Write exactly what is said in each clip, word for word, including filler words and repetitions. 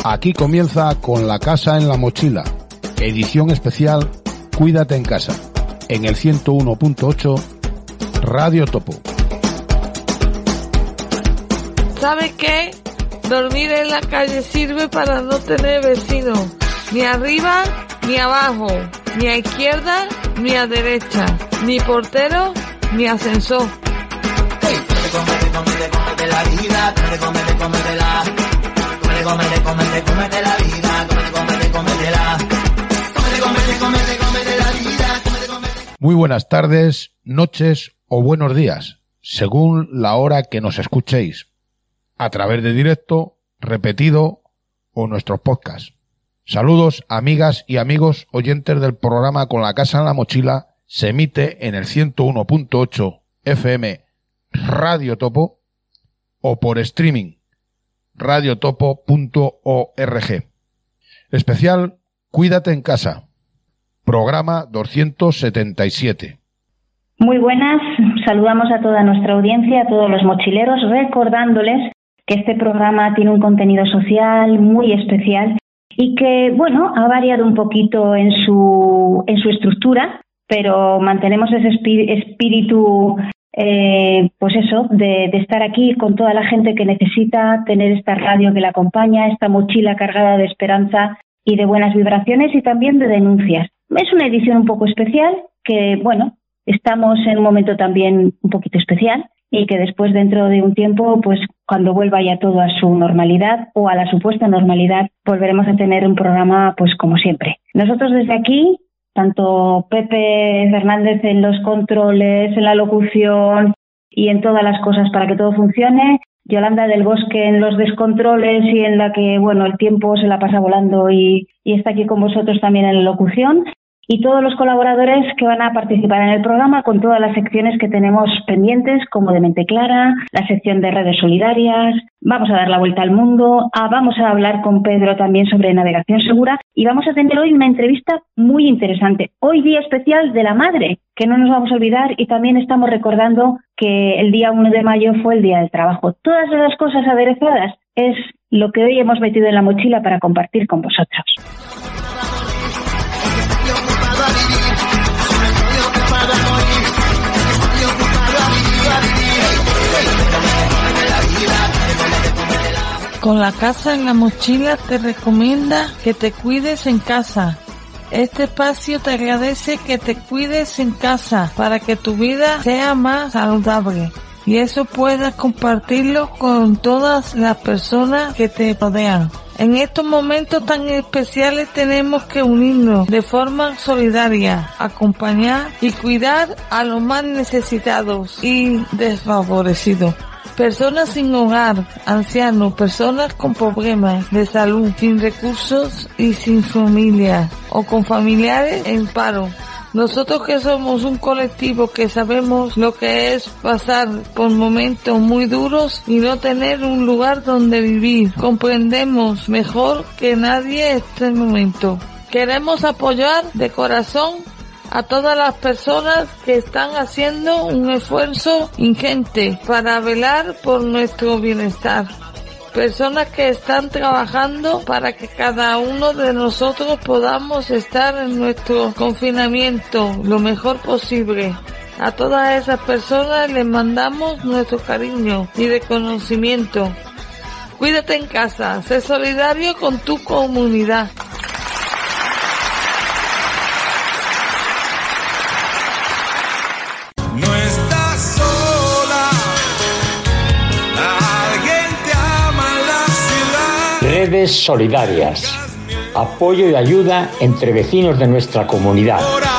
Aquí comienza Con la casa en la mochila, edición especial Cuídate en casa, en el ciento uno punto ocho Radio Topo. ¿Sabe qué? Dormir en la calle sirve para no tener vecinos, ni arriba ni abajo, ni a izquierda ni a derecha, ni portero ni ascensor. Hey, cómete, cómete, cómete la vida, cómete, cómete, cómetela. Cómete, cómete, cómete, cómete la vida, cómete, cómete, cómetela. Cómete, cómete, cómete, cómete la vida, cómete, cómete. Muy buenas tardes, noches o buenos días, según la hora que nos escuchéis, a través de directo, repetido o nuestros podcasts. Saludos, amigas y amigos oyentes del programa Con la casa en la mochila. Se emite en el ciento uno punto ocho F M Radio Topo o por streaming radiotopo punto org. Especial Cuídate en casa, programa doscientos setenta y siete. Muy buenas, saludamos a toda nuestra audiencia, a todos los mochileros, recordándoles que este programa tiene un contenido social muy especial y que, bueno, ha variado un poquito en su, en su estructura, pero mantenemos ese espíritu, eh, pues eso, de, de estar aquí con toda la gente que necesita tener esta radio que la acompaña, esta mochila cargada de esperanza y de buenas vibraciones y también de denuncias. Es una edición un poco especial que, bueno, estamos en un momento también un poquito especial y que después, dentro de un tiempo, pues cuando vuelva ya todo a su normalidad o a la supuesta normalidad, volveremos a tener un programa pues como siempre. Nosotros desde aquí, tanto Pepe Fernández en los controles, en la locución y en todas las cosas para que todo funcione, Yolanda del Bosque en los descontroles y en la que, bueno, el tiempo se la pasa volando y, y está aquí con vosotros también en la locución, y todos los colaboradores que van a participar en el programa con todas las secciones que tenemos pendientes, como de Mente Clara, la sección de redes solidarias, vamos a dar la vuelta al mundo, ah, vamos a hablar con Pedro también sobre navegación segura y vamos a tener hoy una entrevista muy interesante. Hoy día especial de la madre, que no nos vamos a olvidar, y también estamos recordando que el día uno de mayo fue el Día del Trabajo. Todas esas cosas aderezadas es lo que hoy hemos metido en la mochila para compartir con vosotros. Con la casa en la mochila te recomienda que te cuides en casa. Este espacio te agradece que te cuides en casa para que tu vida sea más saludable y eso puedas compartirlo con todas las personas que te rodean. En estos momentos tan especiales tenemos que unirnos de forma solidaria, acompañar y cuidar a los más necesitados y desfavorecidos. Personas sin hogar, ancianos, personas con problemas de salud, sin recursos y sin familia, o con familiares en paro. Nosotros que somos un colectivo que sabemos lo que es pasar por momentos muy duros y no tener un lugar donde vivir, comprendemos mejor que nadie este momento. Queremos apoyar de corazón a todas las personas que están haciendo un esfuerzo ingente para velar por nuestro bienestar. Personas que están trabajando para que cada uno de nosotros podamos estar en nuestro confinamiento lo mejor posible. A todas esas personas les mandamos nuestro cariño y reconocimiento. Cuídate en casa, sé solidario con tu comunidad. Redes solidarias, apoyo y ayuda entre vecinos de nuestra comunidad.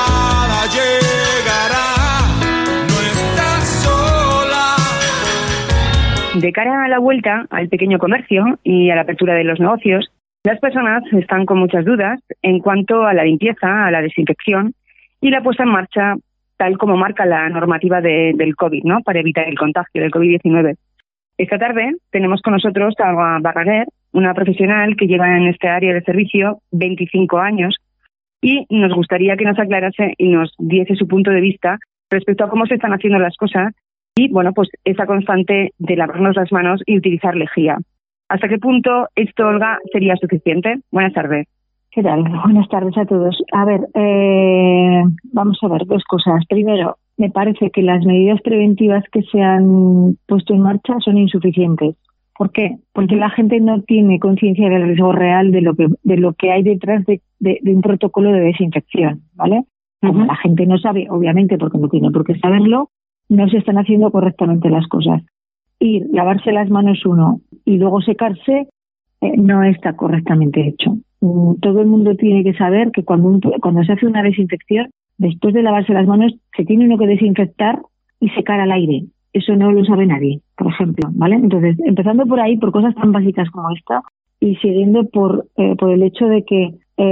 De cara a la vuelta al pequeño comercio y a la apertura de los negocios, las personas están con muchas dudas en cuanto a la limpieza, a la desinfección y la puesta en marcha tal como marca la normativa de, del COVID, ¿no?, para evitar el contagio del COVID diecinueve. Esta tarde tenemos con nosotros a Alba Barraguer, una profesional que lleva en este área de servicio veinticinco años y nos gustaría que nos aclarase y nos diese su punto de vista respecto a cómo se están haciendo las cosas y, bueno, pues esa constante de lavarnos las manos y utilizar lejía. ¿Hasta qué punto esto, Olga, sería suficiente? Buenas tardes. ¿Qué tal? Buenas tardes a todos. A ver, eh, vamos a ver dos cosas. Primero, me parece que las medidas preventivas que se han puesto en marcha son insuficientes. ¿Por qué? Porque la gente no tiene conciencia del riesgo real de lo que de lo que hay detrás de, de, de un protocolo de desinfección, ¿vale? Como uh-huh. la gente no sabe, obviamente, porque no tiene por qué saberlo, no se están haciendo correctamente las cosas. Ir, lavarse las manos uno y luego secarse eh, no está correctamente hecho. Mm, todo el mundo tiene que saber que cuando, un, cuando se hace una desinfección, después de lavarse las manos, se tiene uno que desinfectar y secar al aire. Eso no lo sabe nadie, por ejemplo, ¿vale? Entonces, empezando por ahí, por cosas tan básicas como esta, y siguiendo por eh, por el hecho de que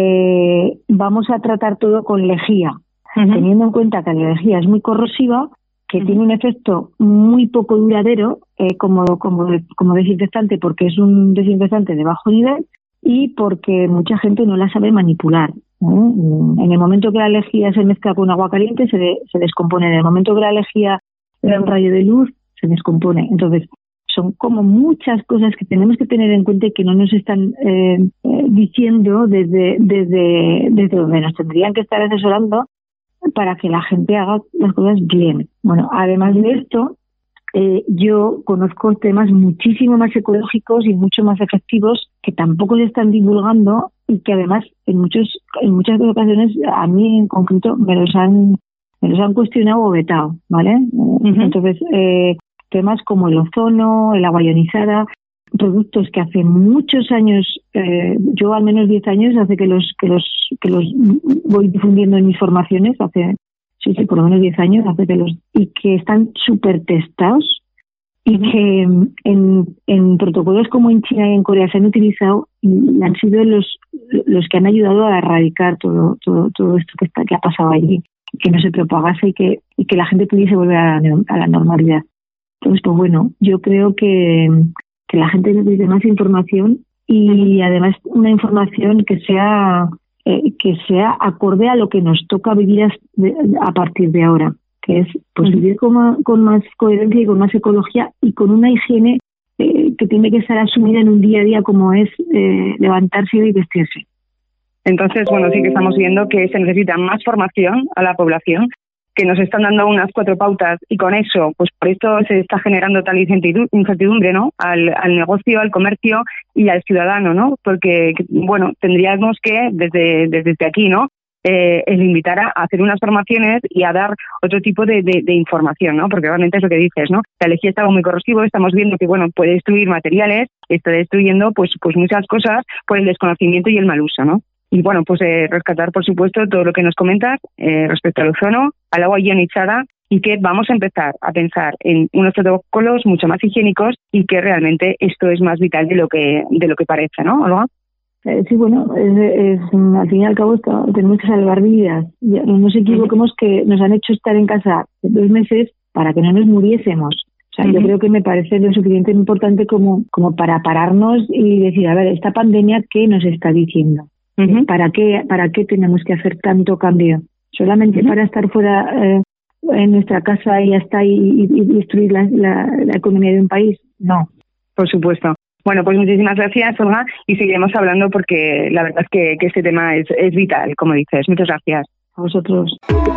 eh, vamos a tratar todo con lejía, uh-huh. teniendo en cuenta que la lejía es muy corrosiva, que uh-huh. tiene un efecto muy poco duradero eh, como, como, como desinfectante, porque es un desinfectante de bajo nivel y porque mucha gente no la sabe manipular. ¿eh? En el momento que la lejía se mezcla con agua caliente, se, de, se descompone. En el momento que la lejía da un rayo de luz, se descompone. Entonces, son como muchas cosas que tenemos que tener en cuenta y que no nos están eh, eh, diciendo desde, desde, desde donde nos tendrían que estar asesorando para que la gente haga las cosas bien. Bueno, además de esto, eh, yo conozco temas muchísimo más ecológicos y mucho más efectivos que tampoco se están divulgando y que además en muchos en muchas ocasiones a mí en concreto me los han me los han cuestionado o vetado, ¿vale? Uh-huh. Entonces, eh, temas como el ozono, el agua ionizada, productos que hace muchos años, eh, yo al menos diez años, hace que los que los que los voy difundiendo en mis formaciones, hace sí, sí, por lo menos diez años, hace que los y que están súper testados y que en, en protocolos como en China y en Corea se han utilizado y han sido los los que han ayudado a erradicar todo todo todo esto que está que ha pasado allí, que no se propagase y que y que la gente pudiese volver a la, a la normalidad. Entonces, pues bueno, yo creo que, que la gente necesita más información y además una información que sea eh, que sea acorde a lo que nos toca vivir a, a partir de ahora, que es pues vivir con más, con más coherencia y con más ecología y con una higiene eh, que tiene que estar asumida en un día a día como es eh, levantarse y vestirse. Entonces, bueno, sí que estamos viendo que se necesita más formación a la población, que nos están dando unas cuatro pautas y con eso, pues por esto se está generando tal incertidumbre, ¿no? Al, al negocio, al comercio y al ciudadano, ¿no? Porque, bueno, tendríamos que, desde, desde aquí, ¿no? Eh, el invitar a hacer unas formaciones y a dar otro tipo de, de, de información, ¿no? Porque realmente es lo que dices, ¿no? La lejía está muy corrosivo, estamos viendo que, bueno, puede destruir materiales, está destruyendo, pues, pues muchas cosas por el desconocimiento y el mal uso, ¿no? Y bueno, pues eh, rescatar, por supuesto, todo lo que nos comentas eh, respecto al ozono, al agua ionizada y que vamos a empezar a pensar en unos protocolos mucho más higiénicos y que realmente esto es más vital de lo que de lo que parece, ¿no, Olga? Eh, sí, bueno, es, es, al fin y al cabo está, tenemos que salvar vidas. Ya, no nos equivoquemos uh-huh. que nos han hecho estar en casa dos meses para que no nos muriésemos. O sea, uh-huh. yo creo que me parece lo suficientemente importante como, como para pararnos y decir, a ver, esta pandemia, ¿qué nos está diciendo? Uh-huh. ¿Para qué para qué tenemos que hacer tanto cambio? ¿Solamente uh-huh. para estar fuera eh, en nuestra casa y ya está y, y, y destruir la, la, la economía de un país? No. Por supuesto. Bueno, pues muchísimas gracias, Olga, y seguiremos hablando porque la verdad es que, que este tema es, es vital, como dices. Muchas gracias. A vosotros.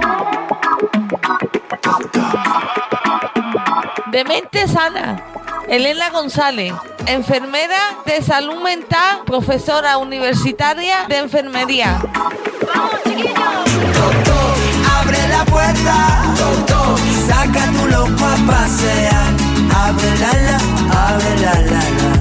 De mente sana, Elena González, enfermera de salud mental, profesora universitaria de enfermería. ¡Vamos, chiquillos! Doctor, abre la puerta. Doctor, saca tu loco a pasear. Ábrela, ábrela, la, la.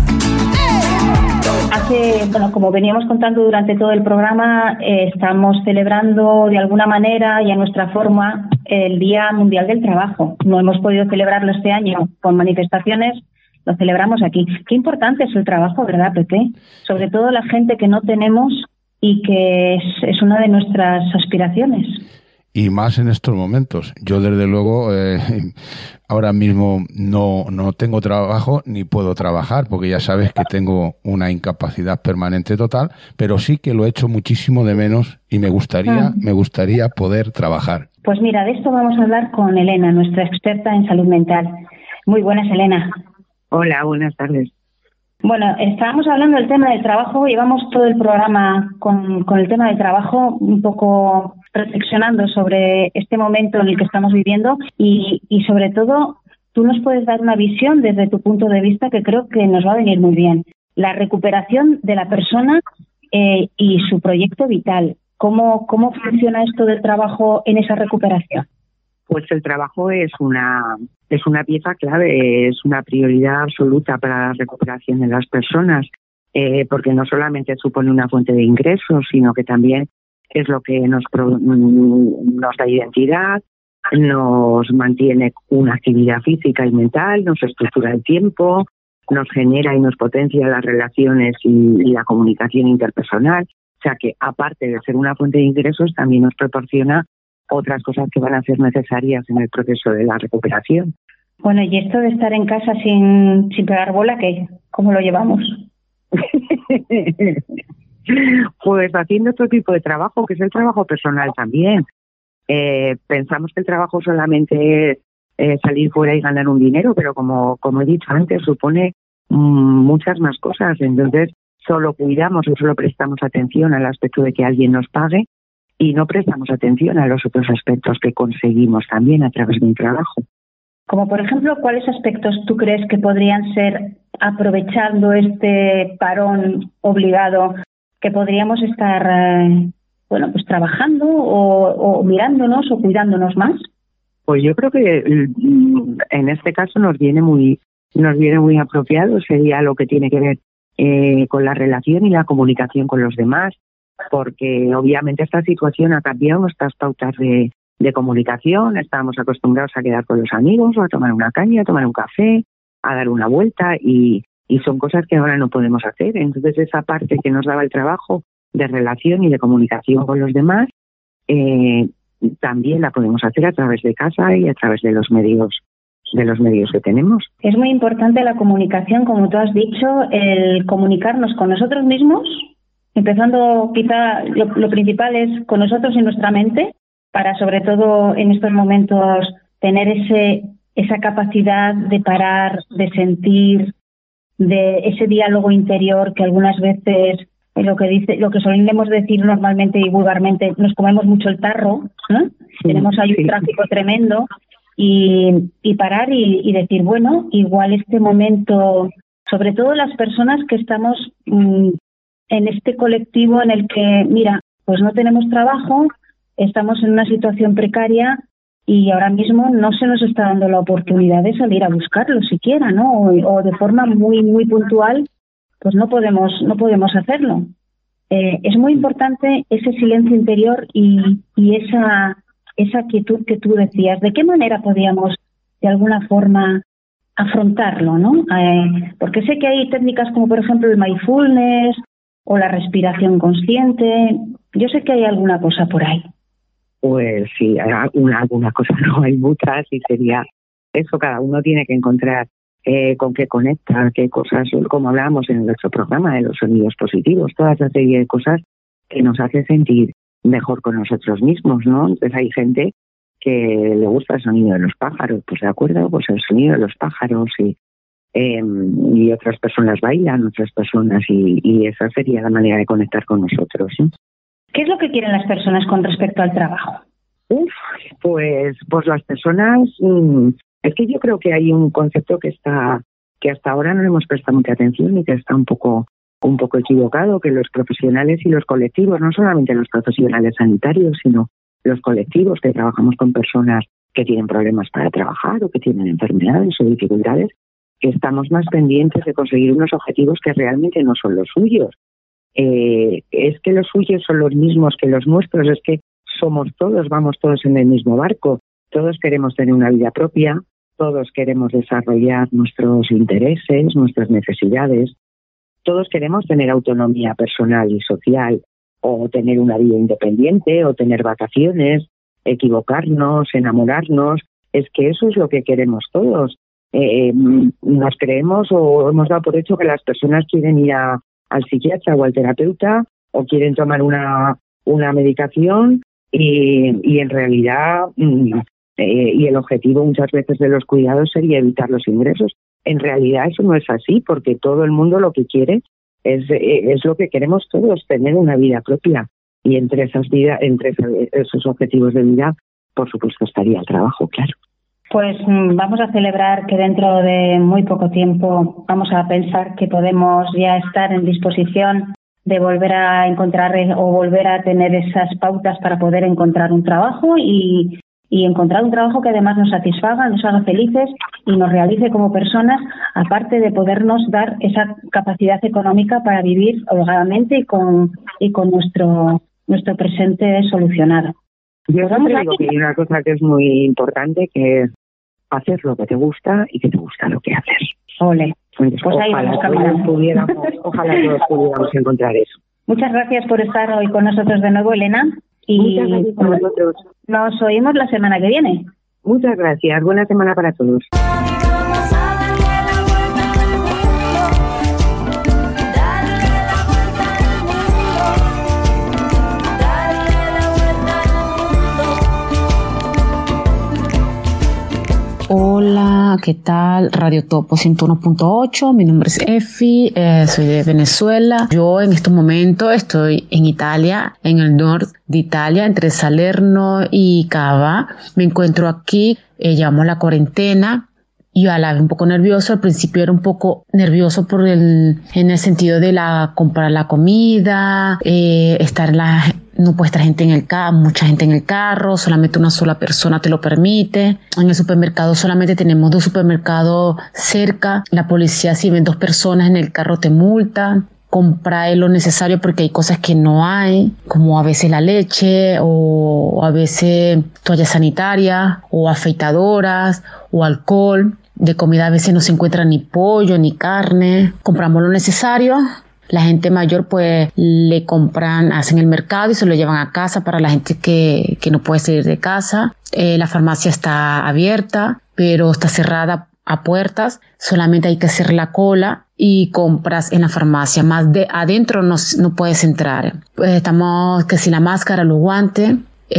Hace, bueno, como veníamos contando durante todo el programa, eh, estamos celebrando de alguna manera y a nuestra forma el Día Mundial del Trabajo. No hemos podido celebrarlo este año con manifestaciones, lo celebramos aquí. Qué importante es el trabajo, ¿verdad, Pepe? Sobre todo la gente que no tenemos y que es, es una de nuestras aspiraciones. Y más en estos momentos. Yo, desde luego, eh, ahora mismo no, no tengo trabajo ni puedo trabajar, porque ya sabes que tengo una incapacidad permanente total, pero sí que lo echo muchísimo de menos y me gustaría, ah. me gustaría poder trabajar. Pues mira, de esto vamos a hablar con Elena, nuestra experta en salud mental. Muy buenas, Elena. Hola, buenas tardes. Bueno, estábamos hablando del tema del trabajo, llevamos todo el programa con, con el tema del trabajo, un poco reflexionando sobre este momento en el que estamos viviendo y, y sobre todo tú nos puedes dar una visión desde tu punto de vista que creo que nos va a venir muy bien. La recuperación de la persona eh, y su proyecto vital. ¿Cómo, ¿Cómo funciona esto del trabajo en esa recuperación? Pues el trabajo es una es una pieza clave, es una prioridad absoluta para la recuperación de las personas, eh, porque no solamente supone una fuente de ingresos, sino que también es lo que nos, pro, nos da identidad, nos mantiene una actividad física y mental, nos estructura el tiempo, nos genera y nos potencia las relaciones y, y la comunicación interpersonal. O sea que, aparte de ser una fuente de ingresos, también nos proporciona otras cosas que van a ser necesarias en el proceso de la recuperación. Bueno, y esto de estar en casa sin, sin pegar bola, ¿qué? ¿Cómo lo llevamos? Pues haciendo otro tipo de trabajo, que es el trabajo personal también. Eh, pensamos que el trabajo solamente es eh, salir fuera y ganar un dinero, pero como, como he dicho antes, supone mmm, muchas más cosas. Entonces, solo cuidamos o solo prestamos atención al aspecto de que alguien nos pague, y no prestamos atención a los otros aspectos que conseguimos también a través de un trabajo. Como por ejemplo, ¿cuáles aspectos tú crees que podrían ser, aprovechando este parón obligado, que podríamos estar eh, bueno, pues trabajando o, o mirándonos o cuidándonos más? Pues yo creo que en este caso nos viene muy, nos viene muy apropiado, sería lo que tiene que ver eh, con la relación y la comunicación con los demás, porque obviamente esta situación ha cambiado nuestras pautas de, de comunicación. Estábamos acostumbrados a quedar con los amigos o a tomar una caña, a tomar un café, a dar una vuelta y, y son cosas que ahora no podemos hacer. Entonces esa parte que nos daba el trabajo de relación y de comunicación con los demás eh, también la podemos hacer a través de casa y a través de los medios de los medios que tenemos. Es muy importante la comunicación, como tú has dicho, el comunicarnos con nosotros mismos. Empezando, quizá lo, lo principal es con nosotros y nuestra mente, para sobre todo en estos momentos tener ese esa capacidad de parar, de sentir, de ese diálogo interior que algunas veces es lo que dice, lo que solemos decir normalmente y vulgarmente, nos comemos mucho el tarro, ¿no? Sí, tenemos ahí sí. un tráfico tremendo y, y parar y, y decir, bueno, igual este momento, sobre todo las personas que estamos mmm, en este colectivo en el que, mira, pues no tenemos trabajo, estamos en una situación precaria y ahora mismo no se nos está dando la oportunidad de salir a buscarlo siquiera, ¿no? O, o de forma muy muy puntual, pues no podemos no podemos hacerlo. Eh, es muy importante ese silencio interior y, y esa esa quietud que tú decías. ¿De qué manera podíamos, de alguna forma, afrontarlo, ¿no? Eh, porque sé que hay técnicas como, por ejemplo, el mindfulness o la respiración consciente. Yo sé que hay alguna cosa por ahí. Pues sí, alguna, alguna cosa, no hay muchas y sería eso, cada uno tiene que encontrar eh, con qué conecta, qué cosas, como hablábamos en nuestro programa de los sonidos positivos, toda esa serie de cosas que nos hace sentir mejor con nosotros mismos, ¿no? Entonces hay gente que le gusta el sonido de los pájaros, pues de acuerdo, pues el sonido de los pájaros y Eh, y otras personas bailan, otras personas, y, y esa sería la manera de conectar con nosotros, ¿sí? ¿Qué es lo que quieren las personas con respecto al trabajo? Uf, pues, pues las personas, mmm, es que yo creo que hay un concepto que está, que hasta ahora no le hemos prestado mucha atención y que está un poco, un poco equivocado, que los profesionales y los colectivos, no solamente los profesionales sanitarios, sino los colectivos que trabajamos con personas que tienen problemas para trabajar o que tienen enfermedades o dificultades, que estamos más pendientes de conseguir unos objetivos que realmente no son los suyos. Eh, es que los suyos son los mismos que los nuestros, es que somos todos, vamos todos en el mismo barco, todos queremos tener una vida propia, todos queremos desarrollar nuestros intereses, nuestras necesidades, todos queremos tener autonomía personal y social, o tener una vida independiente, o tener vacaciones, equivocarnos, enamorarnos, es que eso es lo que queremos todos. Eh, nos creemos o hemos dado por hecho que las personas quieren ir a, al psiquiatra o al terapeuta o quieren tomar una, una medicación y, y en realidad mm, eh, y el objetivo muchas veces de los cuidados sería evitar los ingresos, en realidad eso no es así, porque todo el mundo lo que quiere es, es lo que queremos todos, tener una vida propia. Y entre esas vida, entre esos objetivos de vida, por supuesto, estaría el trabajo, claro. Pues vamos a celebrar que dentro de muy poco tiempo vamos a pensar que podemos ya estar en disposición de volver a encontrar o volver a tener esas pautas para poder encontrar un trabajo y, y encontrar un trabajo que además nos satisfaga, nos haga felices y nos realice como personas, aparte de podernos dar esa capacidad económica para vivir holgadamente y con, y con nuestro nuestro presente solucionado. Yo siempre digo que hay una cosa que es muy importante, que es hacer lo que te gusta y que te gusta lo que haces. Ole. Pues, pues ahí ojalá, vamos todos pudiéramos, ojalá todos pudiéramos encontrar eso. Muchas gracias por estar hoy con nosotros de nuevo, Elena. Y Muchas gracias a vosotros. Nos oímos la semana que viene. Muchas gracias. Buena semana para todos. Hola, ¿qué tal? Radio Topo ciento uno punto ocho, mi nombre es Efi, eh, soy de Venezuela. Yo en estos momentos estoy en Italia, en el norte de Italia, entre Salerno y Cava. Me encuentro aquí, eh, llevamos la cuarentena. Yo a la vez un poco nervioso, al principio era un poco nervioso por el, en el sentido de la comprar la comida, eh, estar en la, no puede estar gente en el carro, mucha gente en el carro, solamente una sola persona te lo permite. En el supermercado solamente tenemos dos supermercados cerca, la policía si ven dos personas en el carro te multan. Comprar lo necesario porque hay cosas que no hay, como a veces la leche o a veces toallas sanitarias o afeitadoras o alcohol. De comida a veces no se encuentra ni pollo ni carne. Compramos lo necesario. La gente mayor pues le compran, hacen el mercado y se lo llevan a casa para la gente que, que no puede salir de casa. Eh, la farmacia está abierta, pero está cerrada a puertas. Solamente hay que hacer la cola y compras en la farmacia. Más de adentro no, no puedes entrar. Pues estamos que si la máscara, los guantes,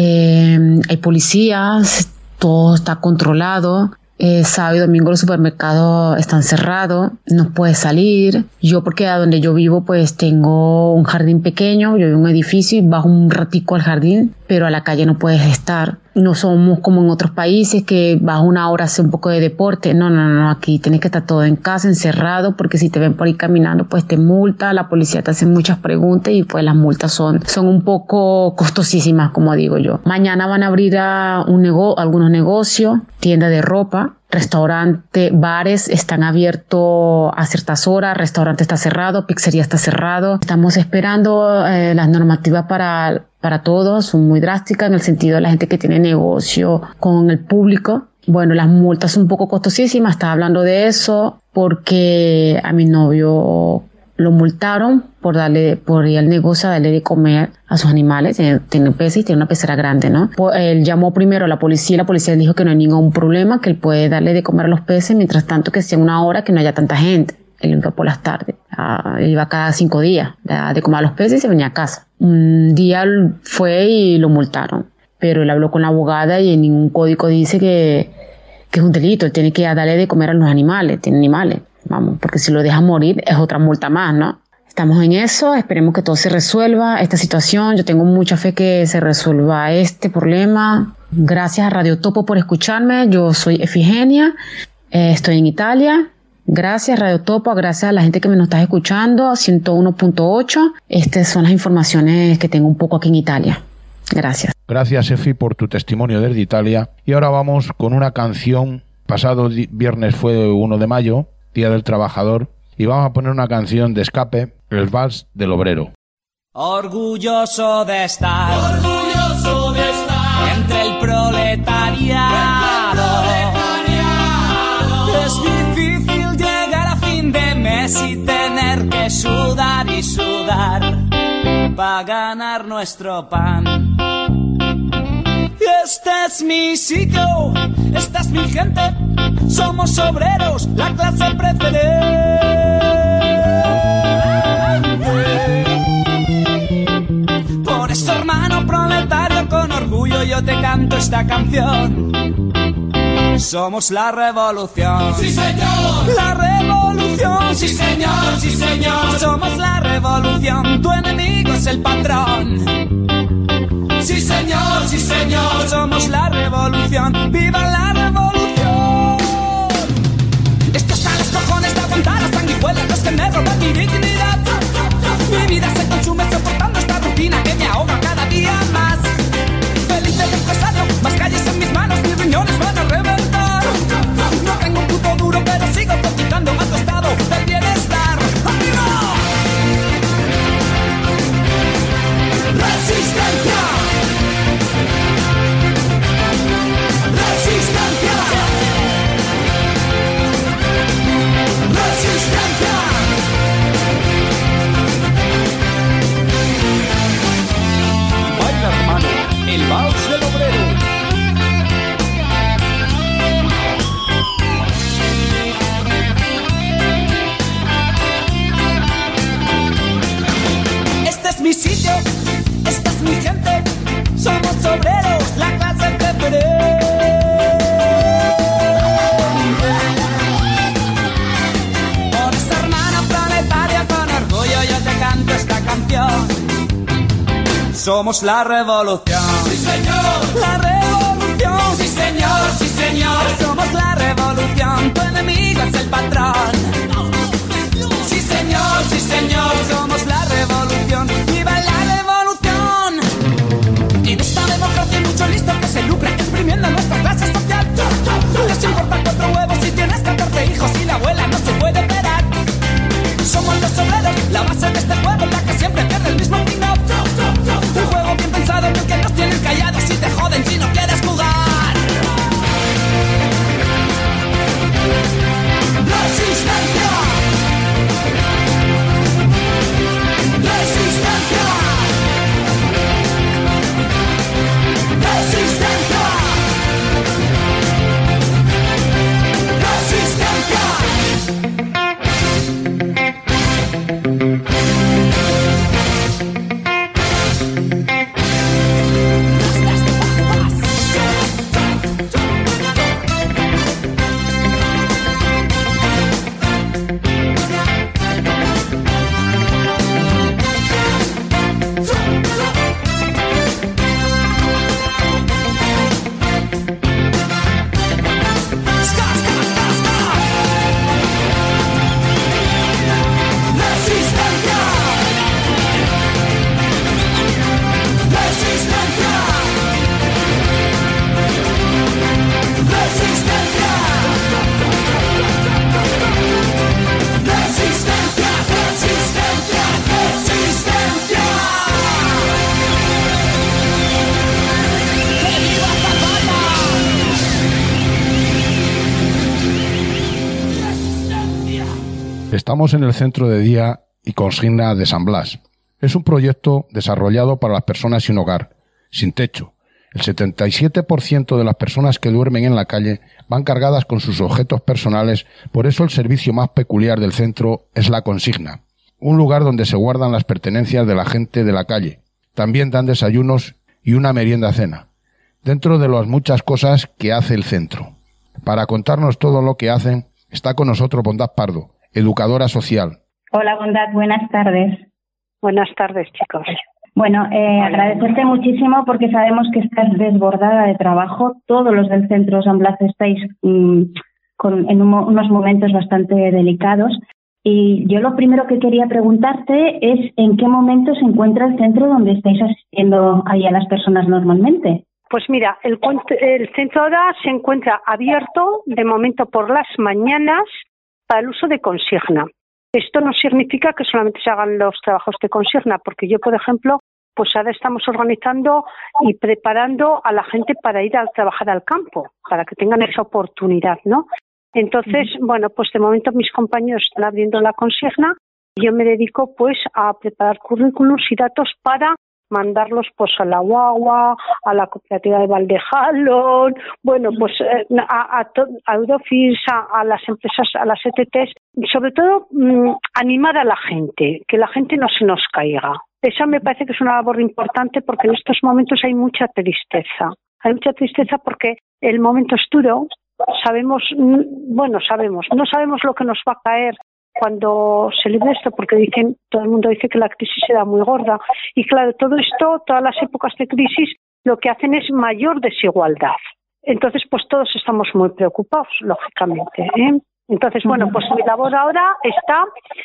eh, hay policías, todo está controlado. Eh, sábado y domingo los supermercados están cerrados, no puedes salir. Yo porque a donde yo vivo pues tengo un jardín pequeño, yo vivo en un edificio y bajo un ratico al jardín, pero a la calle no puedes estar. No somos como en otros países que vas una hora a hacer un poco de deporte. No, no, no, aquí tienes que estar todo en casa, encerrado, porque si te ven por ahí caminando pues te multa, la policía te hace muchas preguntas y pues las multas son, son un poco costosísimas, como digo yo. Mañana van a abrir a un nego- algunos negocios, tiendas de ropa, restaurante, bares están abiertos a ciertas horas, restaurante está cerrado, pizzería está cerrado. Estamos esperando eh, las normativas para, para todos, son muy drásticas en el sentido de la gente que tiene negocio con el público. Bueno, las multas son un poco costosísimas, estaba hablando de eso porque a mi novio lo multaron por darle, por ir al negocio a darle de comer a sus animales. Tiene, tiene peces y tiene una pecera grande, ¿no? Pues él llamó primero a la policía y la policía le dijo que no hay ningún problema, que él puede darle de comer a los peces, mientras tanto que sea una hora que no haya tanta gente. Él iba por las tardes, uh, iba cada cinco días uh, de comer a los peces y se venía a casa. Un día fue y lo multaron, pero él habló con la abogada y en ningún código dice que, que es un delito. Él tiene que darle de comer a los animales, tiene animales. Vamos, porque si lo deja morir es otra multa más, ¿no? Estamos en eso, esperemos que todo se resuelva, esta situación. Yo tengo mucha fe que se resuelva este problema. Gracias a Radio Topo por escucharme. Yo soy Efigenia, eh, estoy en Italia. Gracias Radio Topo, gracias a la gente que me nos está escuchando, ciento uno punto ocho. Estas son las informaciones que tengo un poco aquí en Italia. Gracias. Gracias, Efi, por tu testimonio desde Italia. Y ahora vamos con una canción. Pasado viernes fue uno de mayo, Día del Trabajador, y vamos a poner una canción de Escape, el Vals del Obrero. Orgulloso de estar, orgulloso de estar entre el proletariado. Es difícil llegar a fin de mes y tener que sudar y sudar para ganar nuestro pan. Este es mi sitio, esta es mi gente, somos obreros, la clase preferente. Por eso, hermano proletario, con orgullo yo te canto esta canción. Somos la revolución. ¡Sí, señor! La revolución, tu enemigo es el patrón. Sí señor, sí señor, somos la revolución, viva la revolución. Esto está a los cojones de aguantar las sanguijuelas, los que me roban mi dignidad. Mi vida se consume soportando esta rutina que me ahoga cada día más. Feliz del empresario, más calles en mis manos, mis riñones van a reventar. No tengo un puto duro, pero sigo cotizando a tu estado del bienestar. ¡Arriba! ¡Resistencia! ¡Resistencia! ¡Resistencia! Baila, hermano, el vals del obrero. Este es mi sitio, esta es mi gente, somos obreros, la clase preferente. Por esta hermana planetaria con orgullo yo te canto esta canción. Somos la revolución. Sí señor, la revolución. Sí señor, sí señor, somos la revolución. Tu enemigo es el patrón. Sí señor, sí señor, somos la revolución. ¡Viva la revolución! En esta democracia hay mucho listo que se lucra exprimiendo nuestra clase social. Les importa cuatro huevos si tienes catorce hijos y la abuela no se puede esperar. Somos los obreros, la base de este juego, la que siempre pierde el mismo pin-up. Un juego bien pensado en el que nos tienen callados y te joden si no quieres jugar. ¡Resistencia! ¡Resistencia! ¡Resistencia! ¡Resistencia! Estamos en el centro de día y consigna de San Blas. Es un proyecto desarrollado para las personas sin hogar, sin techo. El setenta y siete por ciento de las personas que duermen en la calle van cargadas con sus objetos personales, por eso el servicio más peculiar del centro es la consigna, un lugar donde se guardan las pertenencias de la gente de la calle. También dan desayunos y una merienda cena, dentro de las muchas cosas que hace el centro. Para contarnos todo lo que hacen, está con nosotros Bondad Pardo, educadora social. Hola, Bondad, buenas tardes. Buenas tardes, chicos. Bueno, eh, agradecerte muchísimo porque sabemos que estás desbordada de trabajo. Todos los del Centro San Blas estáis mmm, con, en un, unos momentos bastante delicados. Y yo lo primero que quería preguntarte es en qué momento se encuentra el centro donde estáis asistiendo ahí a las personas normalmente. Pues mira, el, el centro ahora se encuentra abierto de momento por las mañanas para el uso de consigna. Esto no significa que solamente se hagan los trabajos de consigna, porque yo, por ejemplo, pues ahora estamos organizando y preparando a la gente para ir a trabajar al campo, para que tengan esa oportunidad, ¿no? Entonces, uh-huh. bueno, pues de momento mis compañeros están abriendo la consigna y yo me dedico pues a preparar currículums y datos para mandarlos pues a la Guagua, a la cooperativa de Valdejalón, bueno, pues a, a, a Eurofins, a, a las empresas, a las E T Ts, y sobre todo mmm, animar a la gente, que la gente no se nos caiga. Esa me parece que es una labor importante porque en estos momentos hay mucha tristeza. Hay mucha tristeza porque el momento es duro, sabemos, bueno, sabemos, no sabemos lo que nos va a caer cuando se libre esto, porque dicen, todo el mundo dice que la crisis será muy gorda. Y claro, todo esto, todas las épocas de crisis, lo que hacen es mayor desigualdad. Entonces, pues todos estamos muy preocupados, lógicamente, ¿eh? Entonces, bueno, pues mi labor ahora está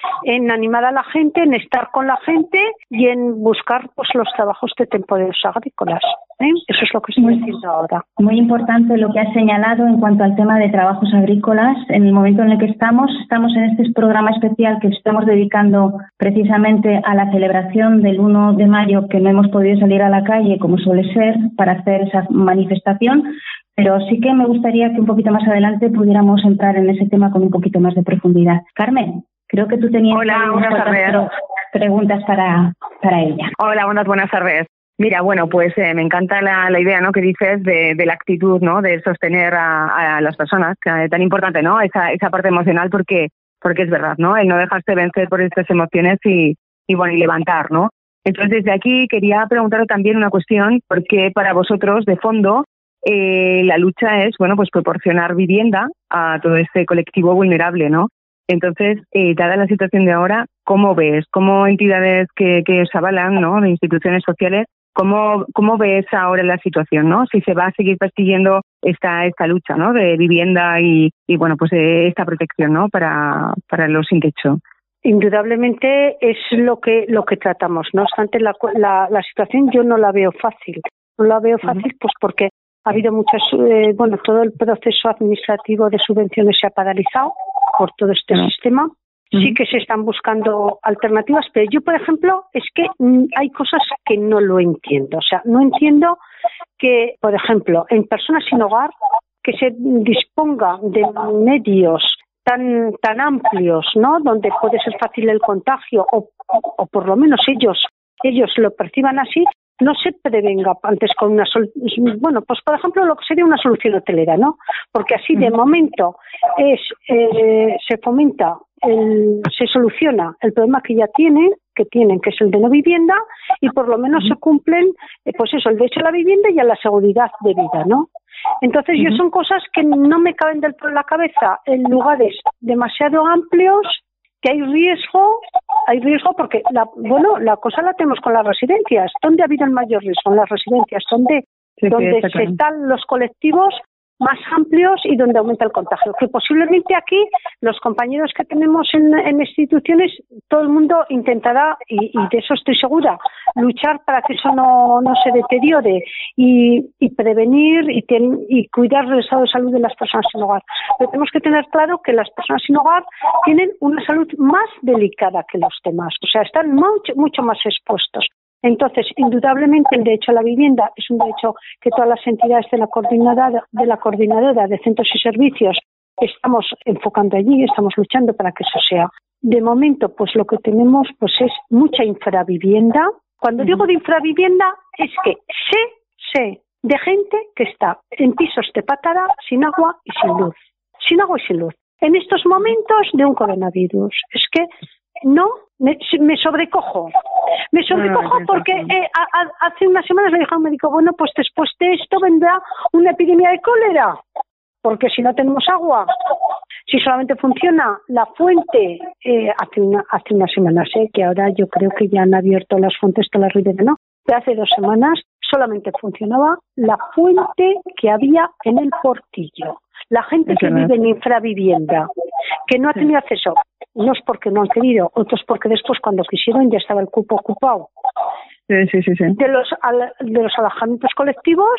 en animar a la gente, en estar con la gente y en buscar pues los trabajos de temporeros agrícolas, ¿eh? Eso es lo que estoy muy, haciendo ahora. Muy importante lo que has señalado en cuanto al tema de trabajos agrícolas. En el momento en el que estamos, estamos en este programa especial que estamos dedicando precisamente a la celebración del uno de mayo, que no hemos podido salir a la calle como suele ser para hacer esa manifestación. Pero sí que me gustaría que un poquito más adelante pudiéramos entrar en ese tema con un poquito más de profundidad. Carmen, creo que tú tenías Hola, buenas tardes. preguntas para, para ella. Hola, buenas, buenas tardes. Mira, bueno, pues eh, me encanta la, la idea, ¿no?, que dices de, de la actitud, ¿no?, de sostener a, a las personas, que es tan importante, ¿no?, esa, esa parte emocional, porque porque es verdad, ¿no?, el no dejarse vencer por estas emociones y, y bueno, y levantar, ¿no? Entonces, desde aquí quería preguntaros también una cuestión, porque para vosotros, de fondo, Eh, la lucha es, bueno, pues proporcionar vivienda a todo este colectivo vulnerable, ¿no? Entonces, eh, dada la situación de ahora, ¿cómo ves? ¿Cómo entidades que, que os avalan, ¿no?, de instituciones sociales, cómo, cómo ves ahora la situación, ¿no? Si se va a seguir persiguiendo esta esta lucha, ¿no?, de vivienda y, y bueno, pues eh, esta protección, ¿no?, para, para los sin techo. Indudablemente es lo que lo que tratamos. No obstante, la, la, la situación yo no la veo fácil. No la veo fácil, uh-huh. pues porque ha habido muchas, eh, bueno, todo el proceso administrativo de subvenciones se ha paralizado por todo este uh-huh. sistema. Uh-huh. Sí que se están buscando alternativas, pero yo, por ejemplo, es que mm, hay cosas que no lo entiendo. O sea, no entiendo que, por ejemplo, en personas sin hogar, que se disponga de medios tan tan amplios, ¿no?, donde puede ser fácil el contagio, o, o por lo menos ellos ellos lo perciban así, no se prevenga antes con una solución. Bueno, pues por ejemplo lo que sería una solución hotelera, ¿no? Porque así de momento es eh, se fomenta, el, se soluciona el problema que ya tienen, que tienen, que es el de no vivienda, y por lo menos se cumplen, eh, pues eso, el derecho a la vivienda y a la seguridad de vida, ¿no? Entonces uh-huh. yo son cosas que no me caben del todo en la cabeza, en lugares demasiado amplios, que hay riesgo, hay riesgo porque, la, bueno, la cosa la tenemos con las residencias. ¿Dónde ha habido el mayor riesgo? En las residencias, donde, sí, donde sí, se están los colectivos más amplios y donde aumenta el contagio. Que posiblemente aquí, los compañeros que tenemos en, en instituciones, todo el mundo intentará, y, y de eso estoy segura, luchar para que eso no, no se deteriore y, y prevenir y, ten, y cuidar del estado de salud de las personas sin hogar. Pero tenemos que tener claro que las personas sin hogar tienen una salud más delicada que los demás, o sea, están mucho, mucho más expuestos. Entonces, indudablemente, el derecho a la vivienda es un derecho que todas las entidades de la coordinadora de, la coordinadora de centros y servicios estamos enfocando allí, estamos luchando para que eso sea. De momento, pues lo que tenemos pues es mucha infravivienda. Cuando uh-huh. digo de infravivienda, es que sé, sé de gente que está en pisos de patada, sin agua y sin luz. Sin agua y sin luz. En estos momentos de un coronavirus. Es que no, me, me sobrecojo. Me sobrecojo porque eh, a, a, hace unas semanas le dije a un médico, bueno, pues después de esto vendrá una epidemia de cólera, porque si no tenemos agua, si solamente funciona la fuente, eh, hace, una, hace unas semanas, eh, que ahora yo creo que ya han abierto las fuentes todas las riberas, ¿no? De hace dos semanas solamente funcionaba la fuente que había en el Portillo. La gente que vive en infravivienda, que no ha tenido acceso, no es porque no han querido, otros porque después cuando quisieron ya estaba el cupo ocupado. Sí, sí, sí, sí. De los, de los alojamientos colectivos,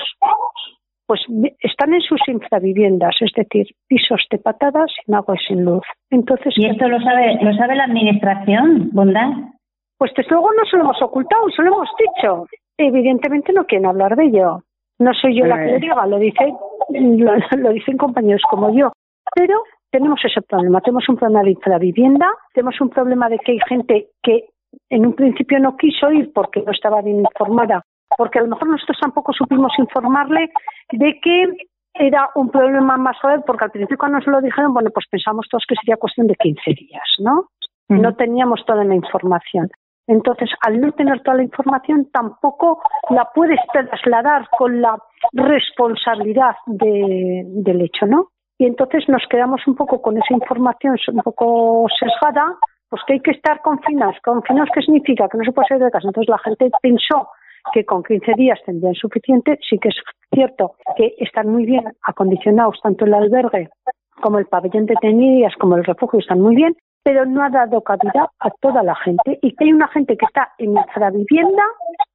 pues están en sus infraviviendas, es decir, pisos de patadas, sin agua y sin luz. Entonces, ¿y esto lo sabe, lo sabe la administración, Bondad? Pues desde luego no se lo hemos ocultado, se lo hemos dicho. Evidentemente no quieren hablar de ello. No soy yo la que lo diga, lo dicen, lo, lo dicen compañeros como yo. Pero tenemos ese problema, tenemos un problema de infravivienda, tenemos un problema de que hay gente que en un principio no quiso ir porque no estaba bien informada, porque a lo mejor nosotros tampoco supimos informarle de que era un problema más grave, porque al principio cuando nos lo dijeron, bueno, pues pensamos todos que sería cuestión de quince días, ¿no? Mm. No teníamos toda la información. Entonces, al no tener toda la información, tampoco la puedes trasladar con la responsabilidad de, del hecho, ¿no? y entonces nos quedamos un poco con esa información un poco sesgada, pues que hay que estar confinados. ¿Confinados qué significa? Que no se puede salir de casa. Entonces la gente pensó que con quince días tendrían suficiente. Sí que es cierto que están muy bien acondicionados, tanto el albergue como el pabellón de tenidas, como el refugio, están muy bien, pero no ha dado cabida a toda la gente, y que hay una gente que está en infravivienda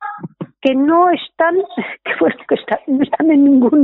que no están, que, bueno, que está, no están en ningún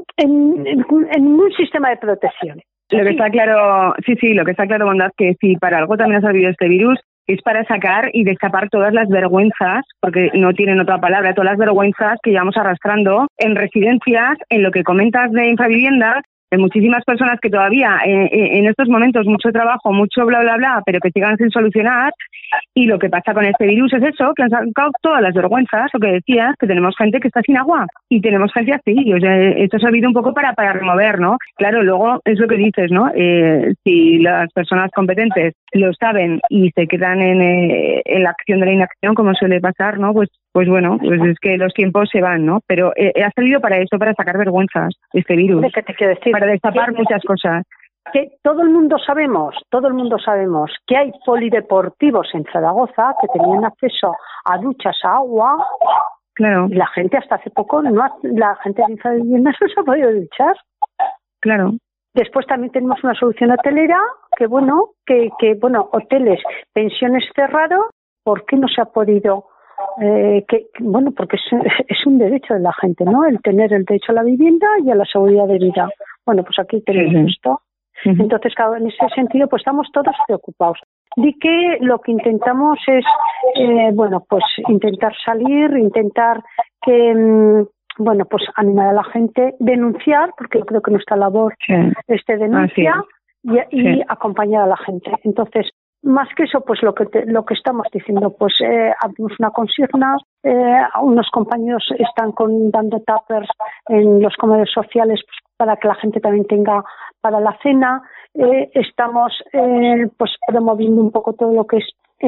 en, en, en ningún sistema de protección. Lo que sí. está claro, sí, sí, lo que está claro, Bondad, que si para algo también ha servido este virus, es para sacar y destapar todas las vergüenzas, porque no tienen otra palabra, todas las vergüenzas que llevamos arrastrando en residencias, en lo que comentas de infraviviendas, de muchísimas personas que todavía eh, en estos momentos mucho trabajo, mucho bla bla bla, pero que sigan sin solucionar. Y lo que pasa con este virus es eso, que han sacado todas las vergüenzas, lo que decías, que tenemos gente que está sin agua y tenemos gente así. O sea, esto ha servido un poco para, para remover, ¿no? Claro, luego es lo que dices, ¿no? Eh, si las personas competentes lo saben y se quedan en, eh, en la acción de la inacción, como suele pasar, ¿no? Pues pues bueno, pues es que los tiempos se van, ¿no? Pero eh, ha salido para eso, para sacar vergüenzas, este virus. ¿Qué te quiero decir? Para destapar muchas cosas. Que todo el mundo sabemos, todo el mundo sabemos que hay polideportivos en Zaragoza que tenían acceso a duchas, a agua. Claro. Y la gente hasta hace poco, no ha, la gente de infraviviendas no se ha podido duchar. Claro. Después también tenemos una solución hotelera, que bueno, que, que bueno, hoteles, pensiones cerrados, ¿por qué no se ha podido? Eh, que bueno, porque es, es un derecho de la gente, ¿no? El tener el derecho a la vivienda y a la seguridad de vida. Bueno, pues aquí tenemos uh-huh. esto. Uh-huh. Entonces, claro, en ese sentido, pues estamos todos preocupados. Di que lo que intentamos es, eh, bueno, pues intentar salir, intentar que, mmm, bueno, pues animar a la gente, denunciar, porque yo creo que nuestra labor sí. es de denuncia y, y sí. acompañar a la gente. Entonces, más que eso, pues lo que te, lo que estamos diciendo, pues eh, abrimos una consigna, eh, unos compañeros están con, dando tuppers en los comedores sociales pues, para que la gente también tenga para la cena, eh, estamos eh, pues promoviendo un poco todo lo que es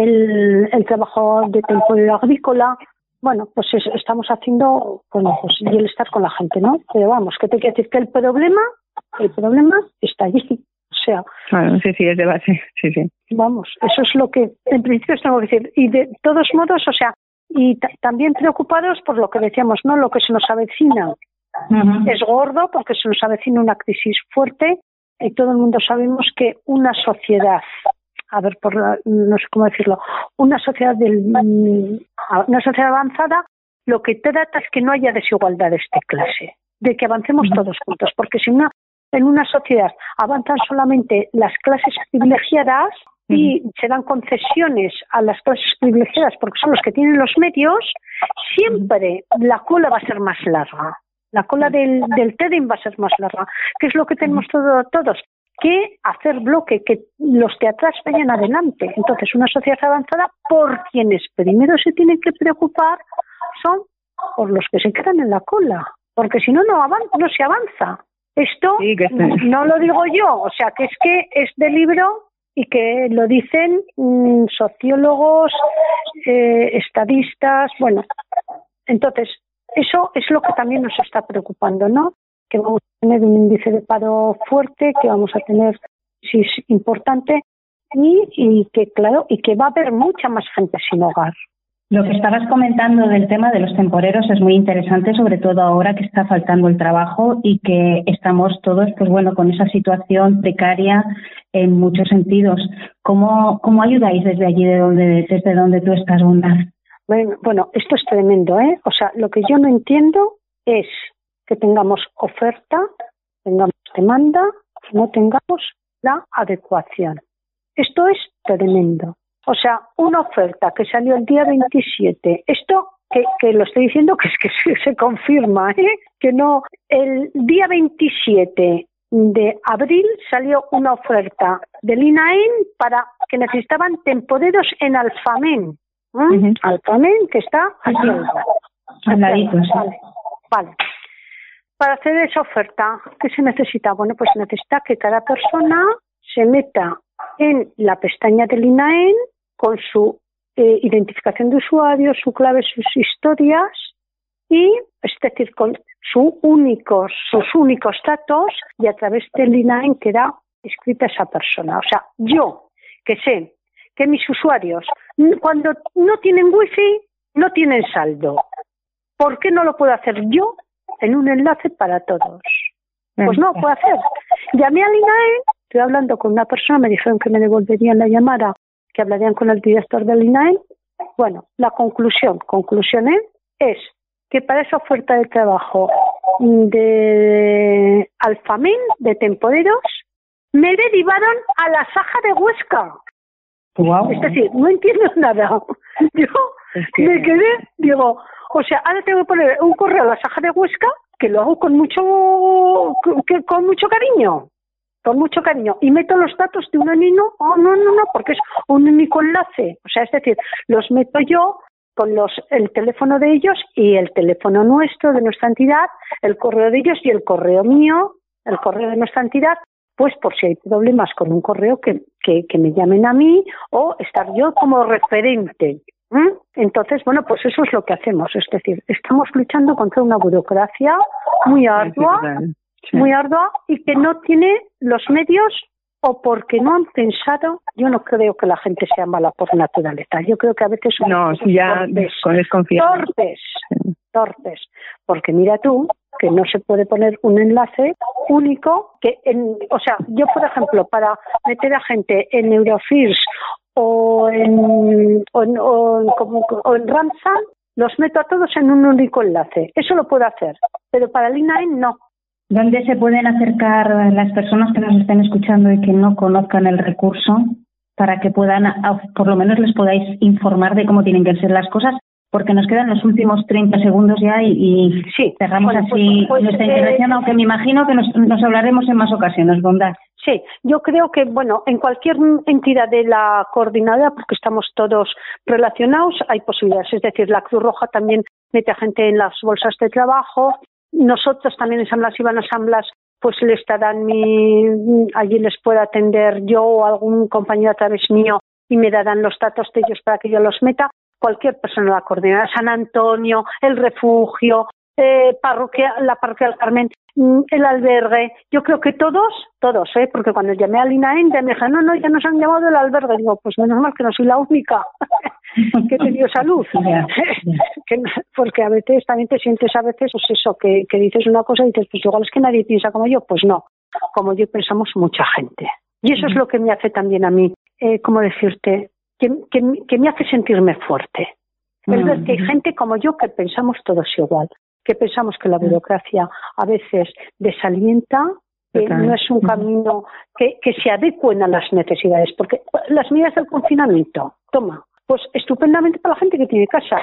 el, el trabajo de temporada agrícola. Bueno, pues es, estamos haciendo, bueno, pues y el estar con la gente, ¿no? Pero vamos, que te quiero decir que el problema, el problema está allí. O sea, claro, sí, sí, es de base, sí, sí. Vamos, eso es lo que en principio tengo que decir. Y de todos modos, o sea, y t- también preocupados por lo que decíamos, ¿no? Lo que se nos avecina uh-huh. es gordo, porque se nos avecina una crisis fuerte y todo el mundo sabemos que una sociedad, a ver, por no sé cómo decirlo, una sociedad del, una sociedad avanzada, lo que trata es que no haya desigualdades de clase, de que avancemos uh-huh. todos juntos, porque si una en una sociedad avanzan solamente las clases privilegiadas y uh-huh. se dan concesiones a las clases privilegiadas porque son los que tienen los medios, siempre uh-huh. la cola va a ser más larga. La cola del, del TEDIM va a ser más larga. ¿Qué es lo que tenemos todo, todos? Que hacer bloque, que los de atrás vayan adelante. Entonces, una sociedad avanzada, por quienes primero se tienen que preocupar son por los que se quedan en la cola. Porque si no, no, avan- no se avanza. Esto sí, que no lo digo yo, o sea, que es que es de libro y que lo dicen mmm, sociólogos, eh, estadistas, bueno. Entonces, eso es lo que también nos está preocupando, ¿no? Que vamos a tener un índice de paro fuerte, que vamos a tener crisis importante y, y que, claro, y que va a haber mucha más gente sin hogar. Lo que estabas comentando del tema de los temporeros es muy interesante, sobre todo ahora que está faltando el trabajo y que estamos todos, pues bueno, con esa situación precaria en muchos sentidos. ¿Cómo, cómo ayudáis desde allí, de donde, desde donde tú estás, Bondad? Bueno, bueno, esto es tremendo, ¿eh? O sea, lo que yo no entiendo es que tengamos oferta, tengamos demanda, no tengamos la adecuación. Esto es tremendo. O sea, una oferta que salió el día veintisiete, esto que, que lo estoy diciendo que es que se, se confirma, ¿eh? Que no, el día veintisiete de abril salió una oferta del INAEM para que necesitaban temporeros en Alfamén, ¿eh? Uh-huh. Alfamén, que está aquí al ladito. Vale, vale. Para hacer esa oferta, ¿qué se necesita? Bueno, pues se necesita que cada persona se meta en la pestaña del INAEM con su eh, identificación de usuario, su clave, sus historias y, es decir, con su únicos, sus únicos datos, y a través del I N A E queda escrita esa persona. O sea, yo, que sé que mis usuarios, cuando no tienen wifi, no tienen saldo. ¿Por qué no lo puedo hacer yo en un enlace para todos? Pues no lo puedo hacer. Llamé al I N A E, estoy hablando con una persona, me dijeron que me devolverían la llamada, que hablarían con el director del I N A E. Bueno, la conclusión, conclusión ¿eh? es que para esa oferta de trabajo de Alfamen, de temporeros, me derivaron a la Saja de Huesca. Wow. Es decir, no entiendo nada. Yo es que... me quedé, digo, o sea, ahora tengo que poner un correo a la Saja de Huesca, que lo hago con mucho que, con mucho cariño, con mucho cariño, y meto los datos de un anino, oh, no, no, no, porque es un único enlace. O sea, es decir, los meto yo con los el teléfono de ellos y el teléfono nuestro, de nuestra entidad, el correo de ellos y el correo mío, el correo de nuestra entidad, pues por si hay problemas con un correo que, que, que me llamen a mí o estar yo como referente. ¿Mm? Entonces, bueno, pues eso es lo que hacemos. Es decir, estamos luchando contra una burocracia muy ardua, sí. muy ardua y que no tiene los medios o porque no han pensado. Yo no creo que la gente sea mala por naturaleza. Yo creo que a veces son no, si ya torpes, con desconfianza. torpes, torpes. Porque mira tú, que no se puede poner un enlace único que, en, o sea, yo por ejemplo, para meter a gente en Eurofirst o en, o en, o en, como, o en Ramsam, los meto a todos en un único enlace. Eso lo puedo hacer, pero para el I N A E no. ¿Dónde se pueden acercar las personas que nos estén escuchando y que no conozcan el recurso para que puedan, por lo menos les podáis informar de cómo tienen que ser las cosas? Porque nos quedan los últimos treinta segundos ya y, y sí, cerramos bueno, así pues, pues, nuestra intervención, eh, aunque me imagino que nos, nos hablaremos en más ocasiones, Bondad. Sí, yo creo que, bueno, en cualquier entidad de la coordinadora, porque estamos todos relacionados, hay posibilidades. Es decir, la Cruz Roja también mete a gente en las bolsas de trabajo. Nosotros también en San Blas y Van San Blas, pues le estarán mi, allí les puedo atender yo o algún compañero a través mío y me darán los datos de ellos para que yo los meta. Cualquier persona de la coordinadora, San Antonio, el refugio, eh, parroquia, la parroquia del Carmen, el albergue. Yo creo que todos, todos, ¿eh? Porque cuando llamé al I N A E ya me dijeron, no, no, ya nos han llamado del albergue. Digo, pues menos mal que no soy la única que te dio salud. Yeah, yeah. que, porque a veces también te sientes a veces, pues eso, que, que dices una cosa y dices, pues igual es que nadie piensa como yo. Pues no, como yo pensamos mucha gente. Y eso uh-huh. es lo que me hace también a mí, eh, ¿cómo decirte? Que, que, que me hace sentirme fuerte. Uh-huh. Es ver que hay gente como yo que pensamos todos igual. Que pensamos que la burocracia a veces desalienta, que okay. no es un camino que, que se adecuen a las necesidades, porque las medidas del confinamiento, toma, pues estupendamente para la gente que tiene casa,